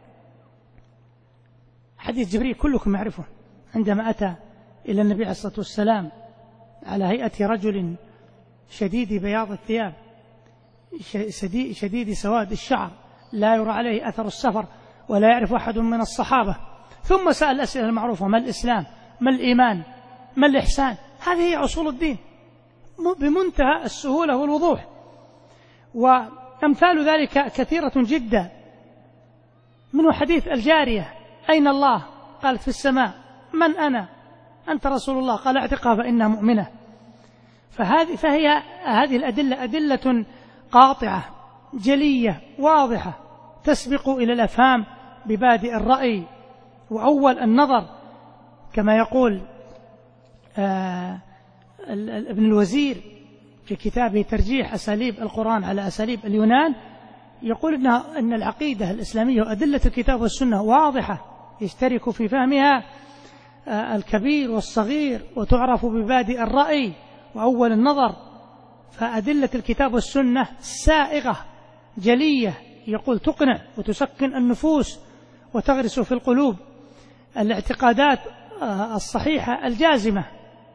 A: حديث جبريل كلكم يعرفه، عندما أتى إلى النبي عليه الصلاة والسلام على هيئة رجل شديد بياض الثياب شديد سواد الشعر لا يرى عليه أثر السفر ولا يعرف أحد من الصحابة، ثم سأل الأسئلة المعروفة: ما الإسلام؟ ما الإيمان؟ ما الإحسان؟ هذه هي أصول الدين بمنتهى السهولة والوضوح. وأمثال ذلك كثيرة جدا، منه حديث الجارية: أين الله؟ قالت: في السماء. من أنا؟ أنت رسول الله. قال: اعتقها فإنها مؤمنة. فهذه فهي هذه الأدلة أدلة قاطعة جلية واضحة تسبق إلى الأفهام ببادئ الرأي وأول النظر، كما يقول آه ابن الوزير في كتابه ترجيح أساليب القرآن على أساليب اليونان، يقول إنها أن العقيدة الإسلامية وأدلة الكتاب والسنة واضحة يشترك في فهمها آه الكبير والصغير، وتعرف ببادئ الرأي وأول النظر. فأدلة الكتاب والسنة سائغة جلية، يقول تقنع وتسكن النفوس وتغرس في القلوب الاعتقادات الصحيحة الجازمة.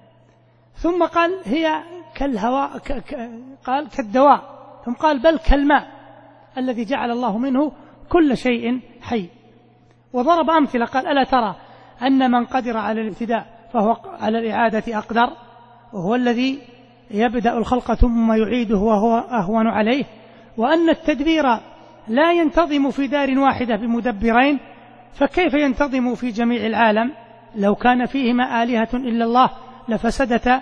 A: ثم قال: هي كالهواء، قال كالدواء، ثم قال: بل كالماء الذي جعل الله منه كل شيء حي. وضرب أمثلة، قال: ألا ترى أن من قدر على الابتداء فهو على الإعادة أقدر، وهو الذي يبدأ الخلق ثم يعيده وهو أهون عليه، وأن التدبير لا ينتظم في دار واحدة بمدبرين، فكيف ينتظم في جميع العالم؟ لو كان فيهما آلهة إلا الله لفسدتا.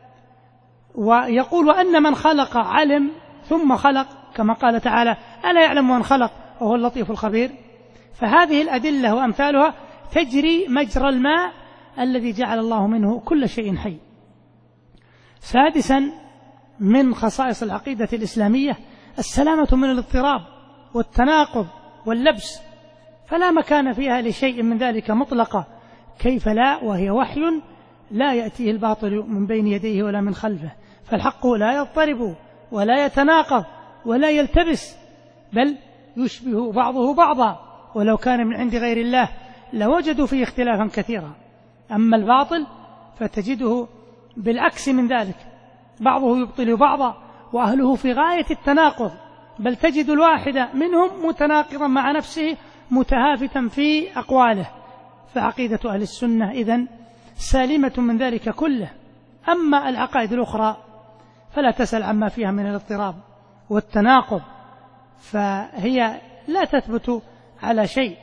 A: ويقول: وأن من خلق علم ثم خلق، كما قال تعالى: ألا يعلم من خلق وهو اللطيف الخبير. فهذه الأدلة وأمثالها تجري مجرى الماء الذي جعل الله منه كل شيء حي. سادسا من خصائص العقيدة الإسلامية السلامة من الاضطراب والتناقض واللبس، فلا مكان فيها لشيء من ذلك مطلقة، كيف لا وهي وحي لا يأتيه الباطل من بين يديه ولا من خلفه، فالحق لا يضطرب ولا يتناقض ولا يلتبس، بل يشبه بعضه بعضا، ولو كان من عند غير الله لوجدوا فيه اختلافا كثيرا. أما الباطل فتجده بالعكس من ذلك، بعضه يبطل بعضا وأهله في غاية التناقض، بل تجد الواحد منهم متناقضا مع نفسه متهافتا في أقواله. فعقيدة أهل السنة إذن سالمة من ذلك كله. أما العقائد الأخرى فلا تسأل عما فيها من الاضطراب والتناقض، فهي لا تثبت على شيء،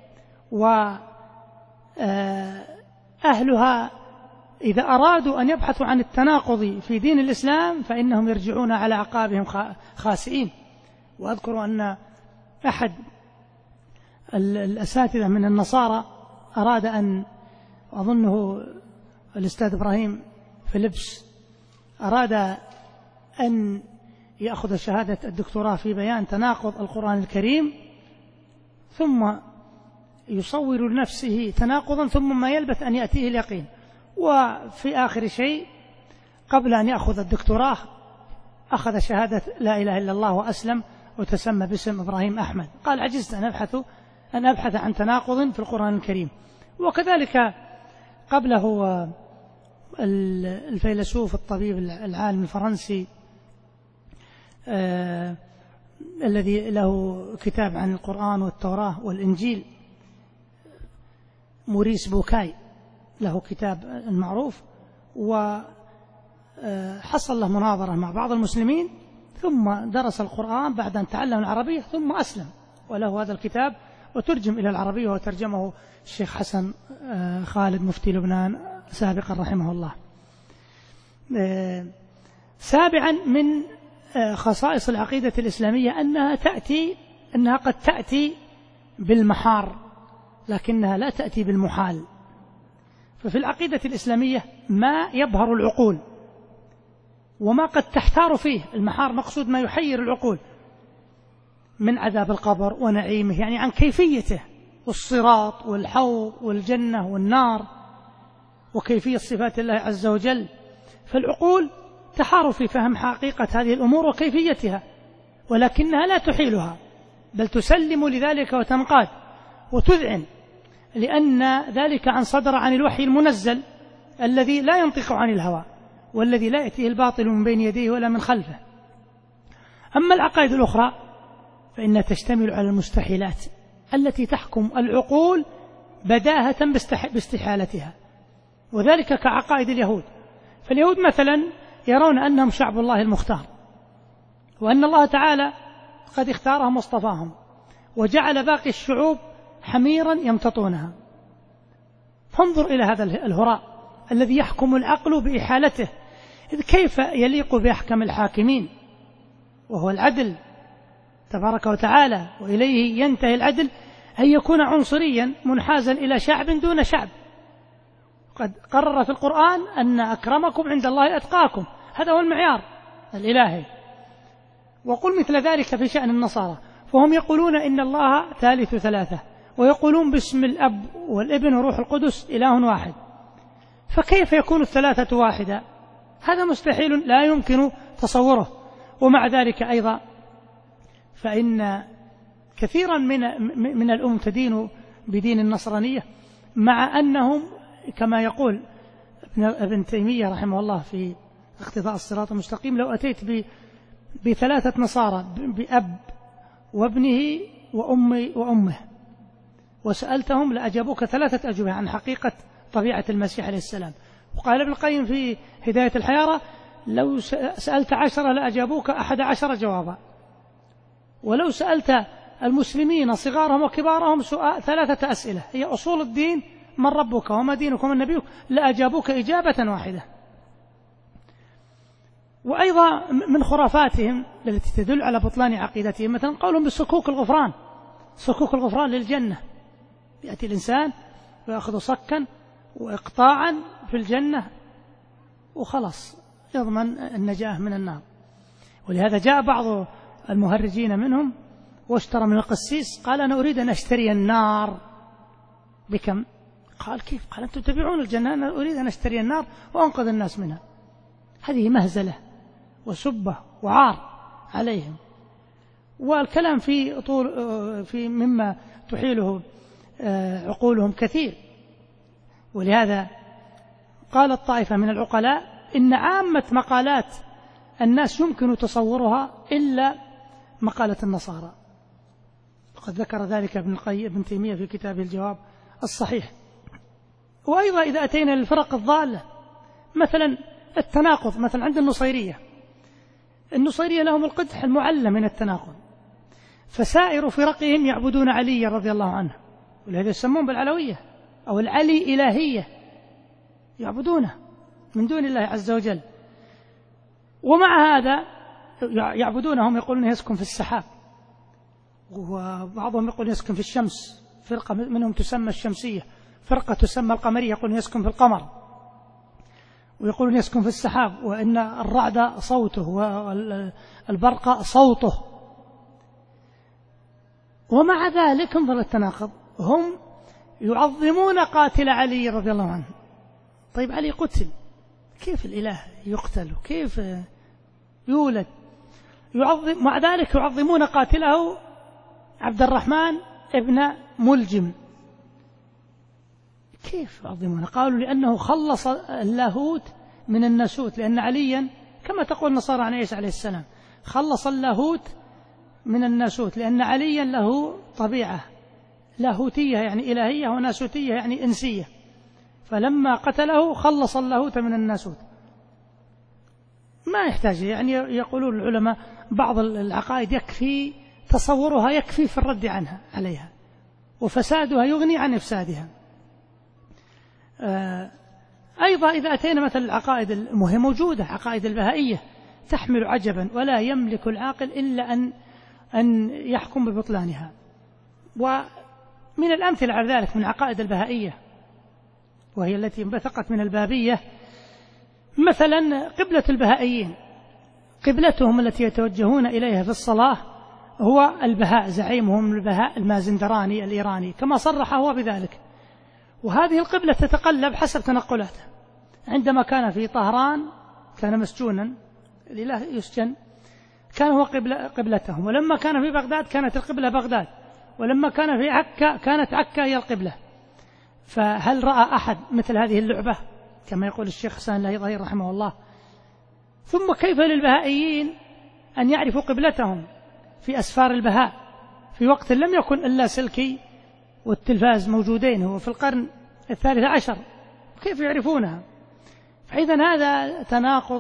A: وأهلها إذا أرادوا أن يبحثوا عن التناقض في دين الإسلام فإنهم يرجعون على أعقابهم خاسئين. وأذكر أن أحد الأساتذة من النصارى أراد أن، أظنه الأستاذ إبراهيم فيليبس، أراد أن يأخذ شهادة الدكتوراه في بيان تناقض القرآن الكريم، ثم يصور لنفسه تناقضا ثم ما يلبث أن يأتيه اليقين، وفي آخر شيء قبل أن يأخذ الدكتوراه أخذ شهادة لا إله إلا الله وأسلم وتسمى باسم إبراهيم أحمد. قال عجزت أن أبحث أن أبحث عن تناقض في القرآن الكريم. وكذلك قبله الفيلسوف الطبيب العالم الفرنسي آه الذي له كتاب عن القرآن والتوراة والإنجيل، موريس بوكاي، له كتاب المعروف، وحصل له مناظرة مع بعض المسلمين، ثم درس القرآن بعد أن تعلم العربية ثم أسلم، وله هذا الكتاب وترجم إلى العربية، وترجمه الشيخ حسن خالد مفتي لبنان سابقا رحمه الله. سابعا من خصائص العقيدة الإسلامية أنها تأتي أنها قد تأتي بالمحار لكنها لا تأتي بالمحال. ففي العقيدة الإسلامية ما يبهر العقول وما قد تحتار فيه. المحار مقصود ما يحير العقول من عذاب القبر ونعيمه، يعني عن كيفيته، والصراط والحوض والجنة والنار، وكيفية صفات الله عز وجل. فالعقول تحار في فهم حقيقة هذه الأمور وكيفيتها، ولكنها لا تحيلها، بل تسلم لذلك وتنقاد وتذعن، لأن ذلك عن صدر عن الوحي المنزل الذي لا ينطق عن الهوى، والذي لا يأتيه الباطل من بين يديه ولا من خلفه. أما العقائد الأخرى فإنها تشتمل على المستحيلات التي تحكم العقول بداهة باستحالتها، وذلك كعقائد اليهود. فاليهود مثلا يرون أنهم شعب الله المختار، وأن الله تعالى قد اختارهم واصطفاهم وجعل باقي الشعوب حميرا يمتطونها. فانظر إلى هذا الهراء الذي يحكم العقل بإحالته، إذ كيف يليق بأحكم الحاكمين وهو العدل تبارك وتعالى، وإليه ينتهي العدل، أن يكون عنصريا منحازا إلى شعب دون شعب. قد قرر في القرآن أن أكرمكم عند الله أتقاكم، هذا هو المعيار الإلهي. وقل مثل ذلك في شأن النصارى، فهم يقولون إن الله ثالث ثلاثة، ويقولون باسم الأب والابن وروح القدس إله واحد. فكيف يكون الثلاثة واحدة؟ هذا مستحيل لا يمكن تصوره. ومع ذلك أيضا فإن كثيرا من من الأمم تدين بدين النصرانية، مع أنهم كما يقول ابن تيمية رحمه الله في اقتضاء الصراط المستقيم، لو أتيت بثلاثة نصارى بأب وابنه وأمي وأمه وسألتهم لأجابوك ثلاثة أجوبة عن حقيقة طبيعة المسيح عليه السلام. وقال ابن القيم في هداية الحيارى: لو سألت عشرة لأجابوك أحد عشر جوابا، ولو سألت المسلمين صغارهم وكبارهم سؤال ثلاثة أسئلة هي أصول الدين: من ربك وما دينك ومن نبيك، لأجابوك إجابة واحدة. وأيضا من خرافاتهم التي تدل على بطلان عقيدتهم مثلا قولهم بصكوك الغفران، صكوك الغفران للجنة. يأتي الإنسان ويأخذ صكا وإقطاعا في الجنة وخلص يضمن النجاة من النار. ولهذا جاء بعض المهرجين منهم واشترى من القسيس، قال: أنا أريد أن أشتري النار. بكم؟ قال: كيف؟ قال: أنتم تبيعون الجنة، أنا أريد أن أشتري النار وأنقذ الناس منها. هذه مهزلة وسبة وعار عليهم. والكلام في طول في مما تحيله عقولهم كثير. ولهذا قالت طائفة من العقلاء إن عامة مقالات الناس يمكن تصورها إلا مقالة النصارى. وقد ذكر ذلك ابن القيم ابن تيمية في كتابه الجواب الصحيح. وأيضا إذا أتينا للفرق الضالة مثلا التناقض، مثلا عند النصيرية، النصيرية لهم القدح المعلم من التناقض، فسائر فرقهم يعبدون علي رضي الله عنه، ولهذا يسمون بالعلوية أو العلي إلهية، يعبدونه من دون الله عز وجل. ومع هذا يعبدونهم يقولون يسكن في السحاب، وبعضهم يقول يسكن في الشمس، فرقة منهم تسمى الشمسية، فرقة تسمى القمرية يقولون يسكن في القمر، ويقولون يسكن في السحاب، وإن الرعد صوته والبرق صوته. ومع ذلك انظر التناقض، هم يعظمون قاتل علي رضي الله عنه. طيب علي قتل، كيف الإله يقتل؟ كيف يولد؟ يعظم مع ذلك يعظمون قاتله عبد الرحمن ابن ملجم. كيف يعظمون؟ قالوا لأنه خلص اللاهوت من الناسوت، لأن عليا كما تقول النصارى عن عيسى عليه السلام خلص اللاهوت من الناسوت، لأن عليا له طبيعة لاهوتية يعني إلهية، وناسوتية يعني إنسية، فلما قتله خلص اللاهوت من الناسوت. ما يحتاج، يعني يقولون العلماء بعض العقائد يكفي تصورها، يكفي في الرد عنها عليها، وفسادها يغني عن إفسادها. أيضا إذا أتينا مثل العقائد المهمة موجودة، عقائد البهائية تحمل عجبا ولا يملك العاقل إلا أن أن يحكم ببطلانها. ومن الأمثلة على ذلك من عقائد البهائية، وهي التي انبثقت من البابية، مثلا قبلة البهائيين، قبلتهم التي يتوجهون إليها في الصلاة هو البهاء، زعيمهم البهاء المازندراني الإيراني كما صرح هو بذلك. وهذه القبلة تتقلب حسب تنقلاته، عندما كان في طهران كان مسجونا، الإله يسجن، كان هو قبلة قبلتهم، ولما كان في بغداد كانت القبلة بغداد، ولما كان في عكا كانت عكا هي القبلة. فهل رأى أحد مثل هذه اللعبة كما يقول الشيخ حسان الله رحمه الله؟ ثم كيف للبهائيين أن يعرفوا قبلتهم في أسفار البهاء في وقت لم يكن إلا سلكي والتلفاز موجودين، هو في القرن الثالث عشر، كيف يعرفونها؟ فإذا هذا تناقض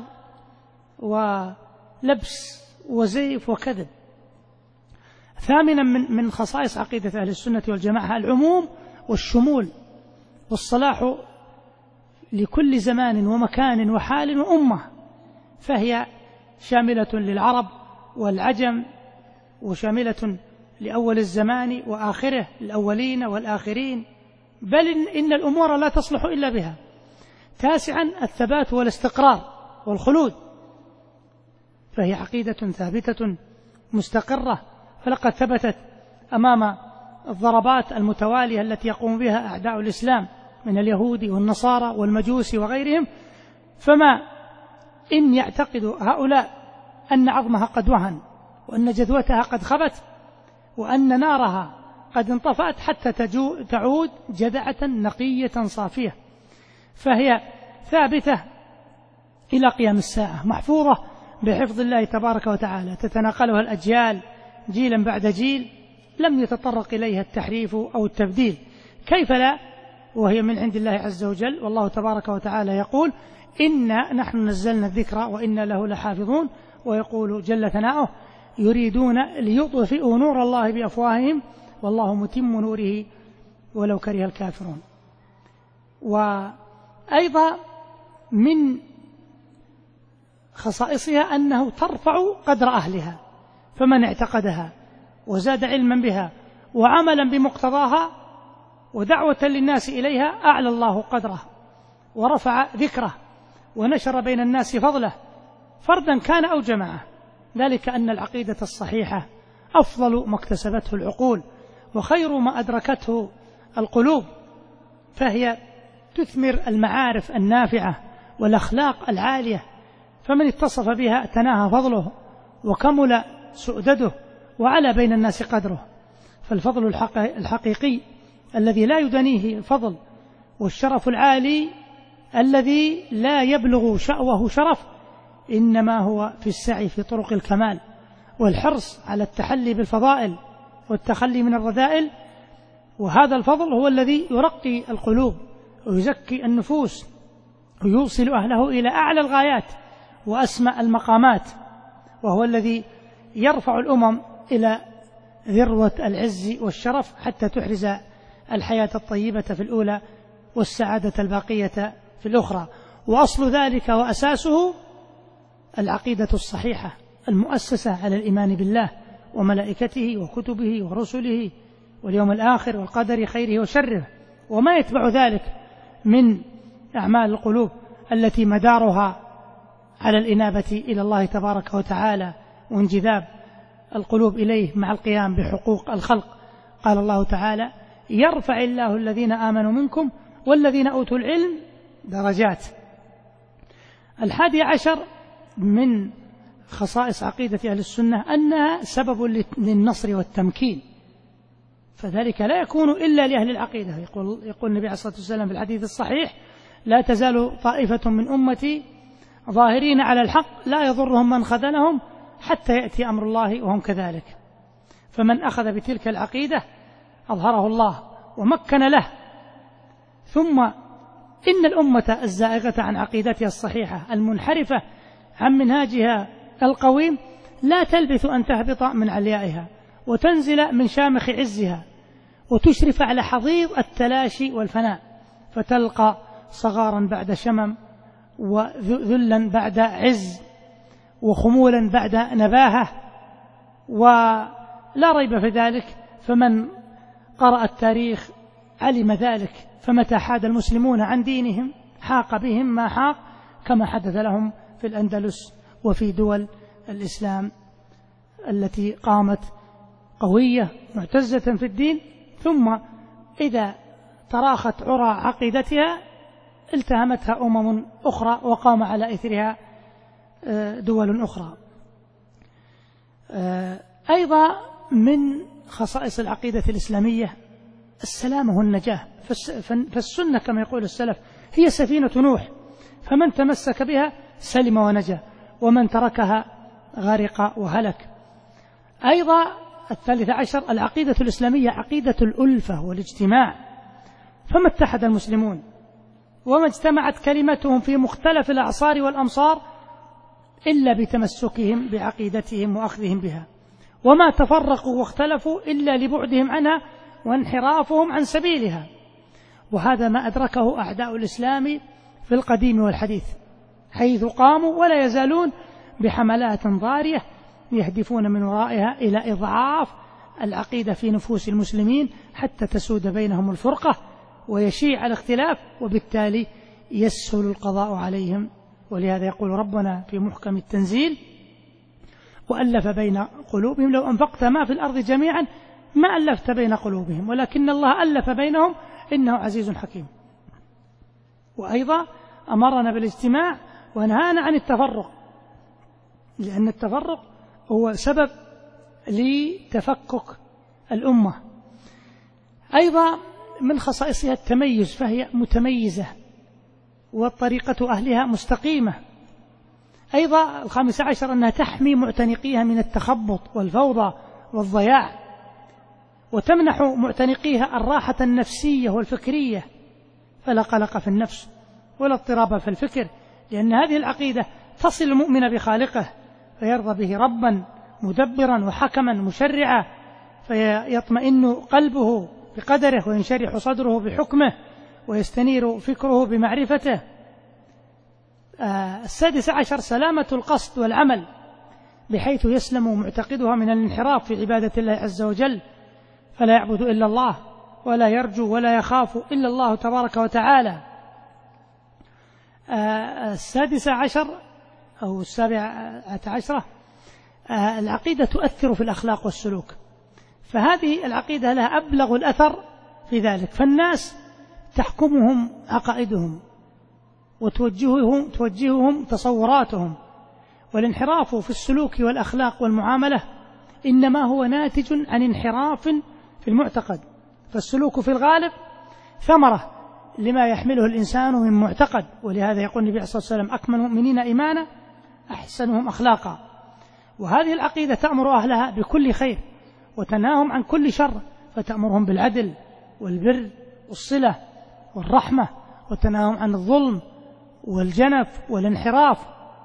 A: ولبس وزيف وكذب. ثامنا من من خصائص عقيدة أهل السنة والجماعة العموم والشمول والصلاح لكل زمان ومكان وحال وأمة، فهي شاملة للعرب والعجم، وشاملة لأول الزمان وآخره، الأولين والآخرين، بل إن الأمور لا تصلح إلا بها. تاسعا الثبات والاستقرار والخلود، فهي عقيدة ثابتة مستقرة، فلقد ثبتت أمام الضربات المتوالية التي يقوم بها أعداء الإسلام من اليهود والنصارى والمجوس وغيرهم. فما إن يعتقد هؤلاء أن عظمها قد وهن، وأن جذوتها قد خبت، وأن نارها قد انطفأت حتى تعود جدعة نقية صافية، فهي ثابتة إلى قيام الساعة، محفوظة بحفظ الله تبارك وتعالى، تتناقلها الأجيال جيلا بعد جيل، لم يتطرق إليها التحريف أو التبديل. كيف لا وهي من عند الله عز وجل، والله تبارك وتعالى يقول إنا نحن نزلنا الذكر وإنا له لحافظون، ويقول جل ثناؤه يريدون ليطفئوا نور الله بأفواههم والله متم نوره ولو كره الكافرون. وأيضا من خصائصها أنه ترفع قدر أهلها، فمن اعتقدها وزاد علما بها وعملا بمقتضاها ودعوة للناس إليها أعلى الله قدره ورفع ذكره ونشر بين الناس فضله، فردا كان أو جماعة. ذلك أن العقيدة الصحيحة أفضل ما اكتسبته العقول وخير ما أدركته القلوب، فهي تثمر المعارف النافعة والأخلاق العالية، فمن اتصف بها تناهى فضله وكمل سؤدده وعلى بين الناس قدره. فالفضل الحقيقي الذي لا يدنيه فضل، والشرف العالي الذي لا يبلغ شأوه شرف، إنما هو في السعي في طرق الكمال والحرص على التحلي بالفضائل والتخلي من الرذائل. وهذا الفضل هو الذي يرقي القلوب ويزكي النفوس ويوصل أهله إلى أعلى الغايات وأسمى المقامات، وهو الذي يرفع الأمم إلى ذروة العز والشرف حتى تحرز الحياة الطيبة في الأولى والسعادة الباقية في الأخرى. وأصل ذلك وأساسه العقيدة الصحيحة المؤسسة على الإيمان بالله وملائكته وكتبه ورسله واليوم الآخر والقدر خيره وشره، وما يتبع ذلك من أعمال القلوب التي مدارها على الإنابة إلى الله تبارك وتعالى وانجذاب القلوب إليه مع القيام بحقوق الخلق. قال الله تعالى يرفع الله الذين آمنوا منكم والذين أوتوا العلم درجات. الحادي عشر من خصائص عقيدة أهل السنة أنها سبب للنصر والتمكين، فذلك لا يكون إلا لأهل العقيدة. يقول, يقول النبي عليه الصلاة والسلام في الحديث الصحيح: لا تزال طائفة من أمتي ظاهرين على الحق لا يضرهم من خذلهم حتى يأتي أمر الله وهم كذلك. فمن أخذ بتلك العقيدة أظهره الله ومكن له. ثم إن الأمة الزائغة عن عقيدتها الصحيحة المنحرفة عن منهاجها القويم لا تلبث أن تهبط من عليائها وتنزل من شامخ عزها وتشرف على حضيض التلاشي والفناء، فتلقى صغارا بعد شمم، وذلا بعد عز، وخمولا بعد نباهة. ولا ريب في ذلك، فمن قرأ التاريخ علم ذلك. فمتى حاد المسلمون عن دينهم حاق بهم ما حاق، كما حدث لهم في الأندلس وفي دول الإسلام التي قامت قوية معتزة في الدين، ثم إذا تراخت عرى عقيدتها التهمتها أمم أخرى وقام على إثرها دول أخرى. أيضا من خصائص العقيدة الإسلامية السلامة والنجاة، فالسنة كما يقول السلف هي سفينة نوح، فمن تمسك بها سلم ونجا، ومن تركها غرق وهلك. أيضا الثالث عشر العقيدة الإسلامية عقيدة الألفة والاجتماع، فما اتحد المسلمون وما اجتمعت كلمتهم في مختلف الأعصار والأمصار إلا بتمسكهم بعقيدتهم وأخذهم بها، وما تفرقوا واختلفوا إلا لبعدهم عنها وانحرافهم عن سبيلها. وهذا ما أدركه أعداء الإسلام في القديم والحديث، حيث قاموا ولا يزالون بحملات ضارية يهدفون من ورائها إلى إضعاف العقيدة في نفوس المسلمين حتى تسود بينهم الفرقة ويشيع الاختلاف، وبالتالي يسهل القضاء عليهم. ولهذا يقول ربنا في محكم التنزيل: وألف بين قلوبهم لو أنفقت ما في الأرض جميعا ما ألفت بين قلوبهم ولكن الله ألف بينهم إنه عزيز حكيم. وأيضا أمرنا بالاجتماع ونهانا عن التفرق، لأن التفرق هو سبب لتفكك الأمة. أيضا من خصائصها التميز، فهي متميزة وطريقة أهلها مستقيمة. أيضا الخامس عشر أنها تحمي معتنقيها من التخبط والفوضى والضياع، وتمنح معتنقيها الراحة النفسية والفكرية، فلا قلق في النفس ولا اضطراب في الفكر، لأن هذه العقيدة تصل المؤمن بخالقه فيرضى به ربا مدبرا وحكما مشرعا، فيطمئن قلبه بقدره وينشرح صدره بحكمه ويستنير فكره بمعرفته. آه السادس عشر سلامة القصد والعمل، بحيث يسلم معتقدها من الانحراف في عبادة الله عز وجل، فلا يعبد إلا الله ولا يرجو ولا يخاف إلا الله تبارك وتعالى. آه السادس عشر أو السابعة عشرة آه العقيدة تؤثر في الأخلاق والسلوك، فهذه العقيدة لها أبلغ الأثر في ذلك، فالناس تحكمهم عقائدهم وتوجههم توجههم تصوراتهم، والانحراف في السلوك والأخلاق والمعاملة إنما هو ناتج عن انحراف في المعتقد، فالسلوك في الغالب ثمرة لما يحمله الإنسان من معتقد. ولهذا يقول النبي صلى الله عليه وسلم: أكمل المؤمنين إيمانا أحسنهم أخلاقا. وهذه العقيدة تأمر أهلها بكل خير وتناهم عن كل شر، فتأمرهم بالعدل والبر والصلة والرحمة، وتناهم عن الظلم والجنف والانحراف.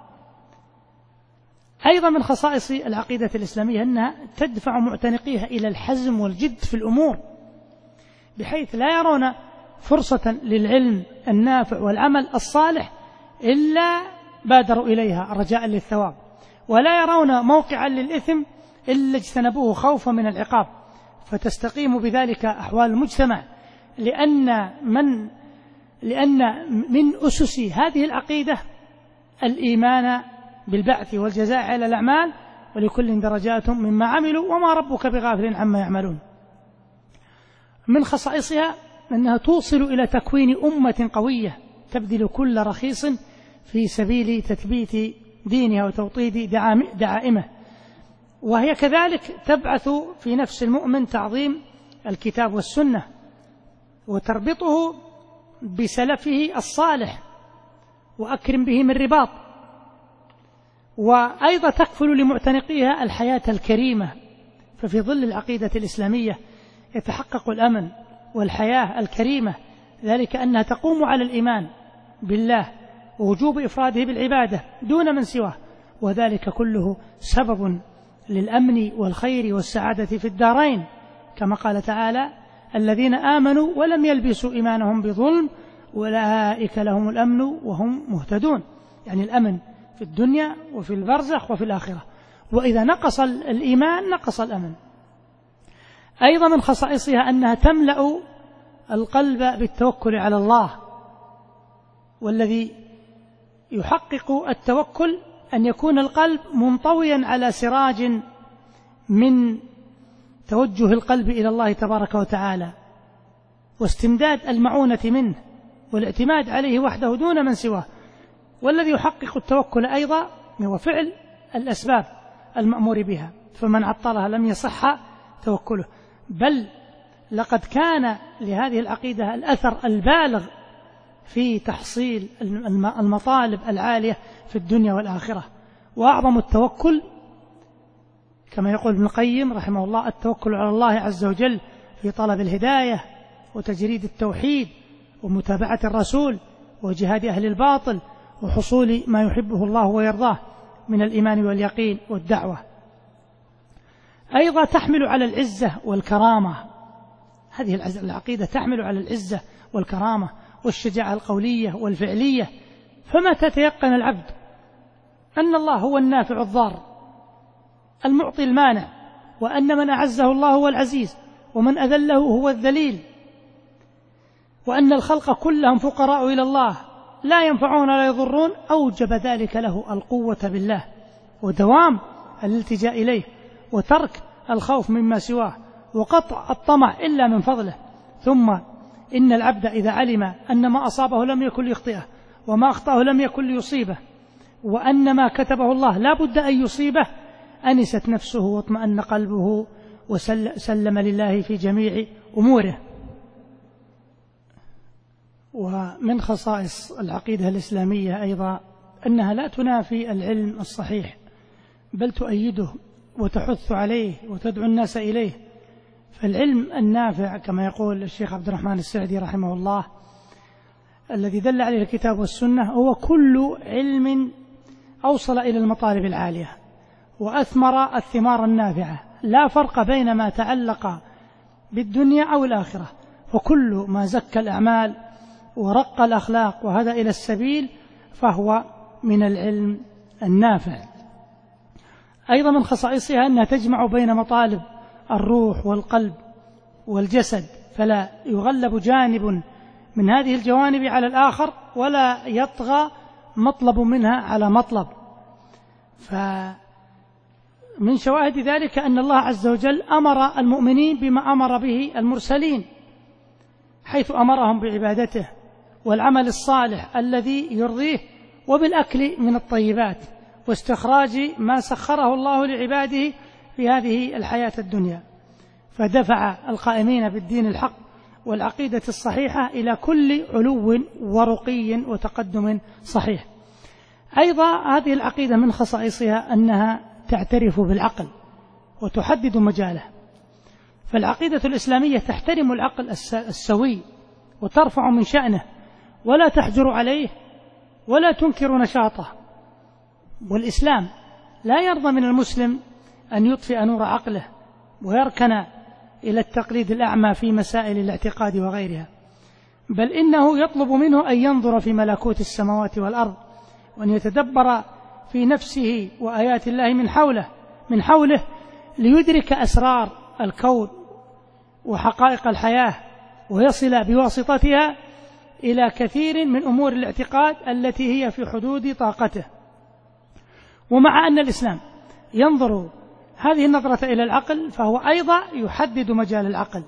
A: أيضا من خصائص العقيدة الإسلامية أنها تدفع معتنقيها إلى الحزم والجد في الأمور، بحيث لا يرون فرصة للعلم النافع والعمل الصالح إلا بادروا إليها رجاء للثواب، ولا يرون موقعا للإثم إلا اجتنبوه خوفا من العقاب، فتستقيم بذلك أحوال المجتمع. لأن من لأن من أسس هذه العقيدة الإيمان بالبعث والجزاء على الأعمال، ولكل درجات مما عملوا وما ربك بغافل عما يعملون. من خصائصها أنها توصل إلى تكوين أمة قوية تبذل كل رخيص في سبيل تثبيت دينها وتوطيد دعائمه، وهي كذلك تبعث في نفس المؤمن تعظيم الكتاب والسنة وتربطه بسلفه الصالح وأكرم به من رباط، وأيضا تكفل لمعتنقيها الحياة الكريمة. ففي ظل العقيدة الإسلامية يتحقق الأمن والحياة الكريمة، ذلك أنها تقوم على الإيمان بالله ووجوب إفراده بالعبادة دون من سواه، وذلك كله سبب للأمن والخير والسعادة في الدارين، كما قال تعالى: الذين آمنوا ولم يلبسوا إيمانهم بظلم أولئك لهم الأمن وهم مهتدون، يعني الأمن في الدنيا وفي البرزخ وفي الآخرة. وإذا نقص الإيمان نقص الأمن. أيضا من خصائصها أنها تملأ القلب بالتوكل على الله، والذي يحقق التوكل أن يكون القلب منطويا على سراج من توجه القلب إلى الله تبارك وتعالى، واستمداد المعونة منه والاعتماد عليه وحده دون من سواه. والذي يحقق التوكل أيضا هو فعل الأسباب المأمور بها، فمن عطلها لم يصح توكله، بل لقد كان لهذه العقيدة الأثر البالغ في تحصيل المطالب العالية في الدنيا والآخرة. وأعظم التوكل كما يقول ابن القيم رحمه الله: التوكل على الله عز وجل في طلب الهداية وتجريد التوحيد ومتابعة الرسول وجهاد أهل الباطل وحصول ما يحبه الله ويرضاه من الإيمان واليقين والدعوة. أيضا تحمل على العزة والكرامة، هذه العقيدة تحمل على العزة والكرامة والشجاعة القولية والفعلية. فمتى تيقن العبد أن الله هو النافع الضار المعطي المانع، وأن من أعزه الله هو العزيز ومن أذله هو الذليل، وأن الخلق كلهم فقراء إلى الله لا ينفعون ولا يضرون، أوجب ذلك له القوة بالله ودوام الالتجاء إليه وترك الخوف مما سواه وقطع الطمع إلا من فضله. ثم إن العبد إذا علم أن ما أصابه لم يكن ليخطئه وما أخطأه لم يكن ليصيبه، وأن ما كتبه الله لا بد أن يصيبه، أنست نفسه واطمأن قلبه وسلم لله في جميع أموره. ومن خصائص العقيدة الإسلامية أيضا أنها لا تنافي العلم الصحيح، بل تؤيده وتحث عليه وتدعو الناس إليه. فالعلم النافع كما يقول الشيخ عبد الرحمن السعدي رحمه الله الذي دل عليه الكتاب والسنة هو كل علم أوصل إلى المطالب العالية وأثمر الثمار النافعة، لا فرق بين ما تعلق بالدنيا أو الآخرة، وكل ما زكى الأعمال ورق الأخلاق وهدى إلى السبيل فهو من العلم النافع. أيضا من خصائصها أنها تجمع بين مطالب الروح والقلب والجسد، فلا يغلب جانب من هذه الجوانب على الآخر ولا يطغى مطلب منها على مطلب. فمن شواهد ذلك أن الله عز وجل أمر المؤمنين بما أمر به المرسلين، حيث أمرهم بعبادته والعمل الصالح الذي يرضيه وبالأكل من الطيبات واستخراج ما سخره الله لعباده في هذه الحياة الدنيا. فدفع القائمين بالدين الحق والعقيدة الصحيحة إلى كل علو ورقي وتقدم صحيح. أيضا هذه العقيدة من خصائصها أنها تعترف بالعقل وتحدد مجاله، فالعقيدة الإسلامية تحترم العقل السوي وترفع من شأنه ولا تحجر عليه ولا تنكر نشاطه. والإسلام لا يرضى من المسلم أن يطفئ نور عقله ويركن إلى التقليد الأعمى في مسائل الاعتقاد وغيرها، بل إنه يطلب منه أن ينظر في ملكوت السماوات والأرض وأن يتدبر في نفسه وآيات الله من حوله من حوله ليدرك أسرار الكون وحقائق الحياة ويصل بواسطتها إلى كثير من أمور الاعتقاد التي هي في حدود طاقته. ومع أن الإسلام ينظر هذه النظرة إلى العقل فهو أيضا يحدد مجال العقل،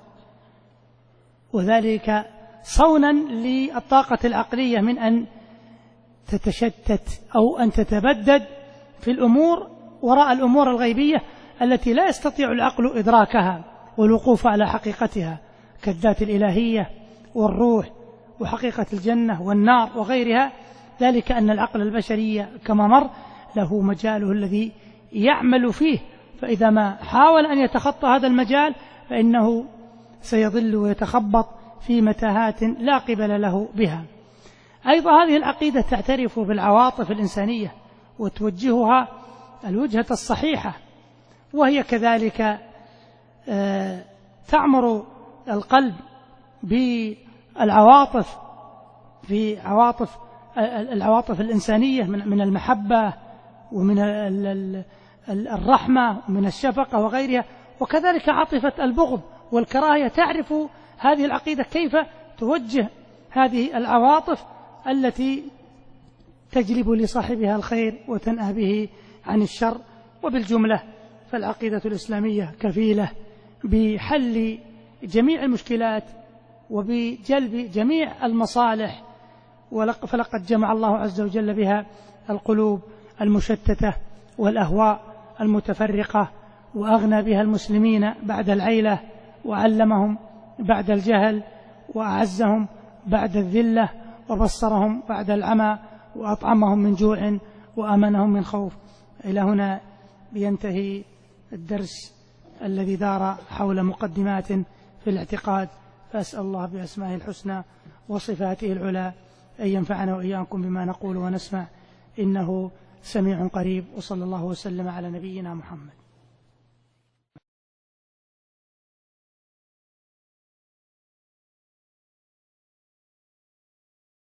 A: وذلك صونا للطاقة العقلية من أن تتشتت أو أن تتبدد في الأمور وراء الأمور الغيبية التي لا يستطيع العقل إدراكها والوقوف على حقيقتها، كالذات الإلهية والروح وحقيقة الجنة والنار وغيرها. ذلك أن العقل البشري كما مر له مجاله الذي يعمل فيه، فإذا ما حاول أن يتخطى هذا المجال فإنه سيضل ويتخبط في متاهات لا قبل له بها. أيضا هذه العقيدة تعترف بالعواطف الإنسانية وتوجهها الوجهة الصحيحة، وهي كذلك تعمر القلب بالعواطف في عواطف العواطف الإنسانية من المحبة ومن الرحمة ومن الشفقة وغيرها، وكذلك عاطفة البغض والكراهية. تعرف هذه العقيدة كيف توجه هذه العواطف التي تجلب لصاحبها الخير وتنأى به عن الشر. وبالجملة فالعقيدة الإسلامية كفيلة بحل جميع المشكلات وبجلب جميع المصالح، فلقد جمع الله عز وجل بها القلوب المشتتة والأهواء المتفرقة، وأغنى بها المسلمين بعد العيلة، وعلمهم بعد الجهل، وأعزهم بعد الذلة، وبصرهم بعد العمى، وأطعمهم من جوع وأمنهم من خوف. إلى هنا ينتهي الدرس الذي دار حول مقدمات في الاعتقاد، فأسأل الله بأسمائه الحسنى وصفاته العلى أن ينفعنا وإياكم بما نقول ونسمع، إنه سميع قريب. وصلى الله وسلم على نبينا محمد.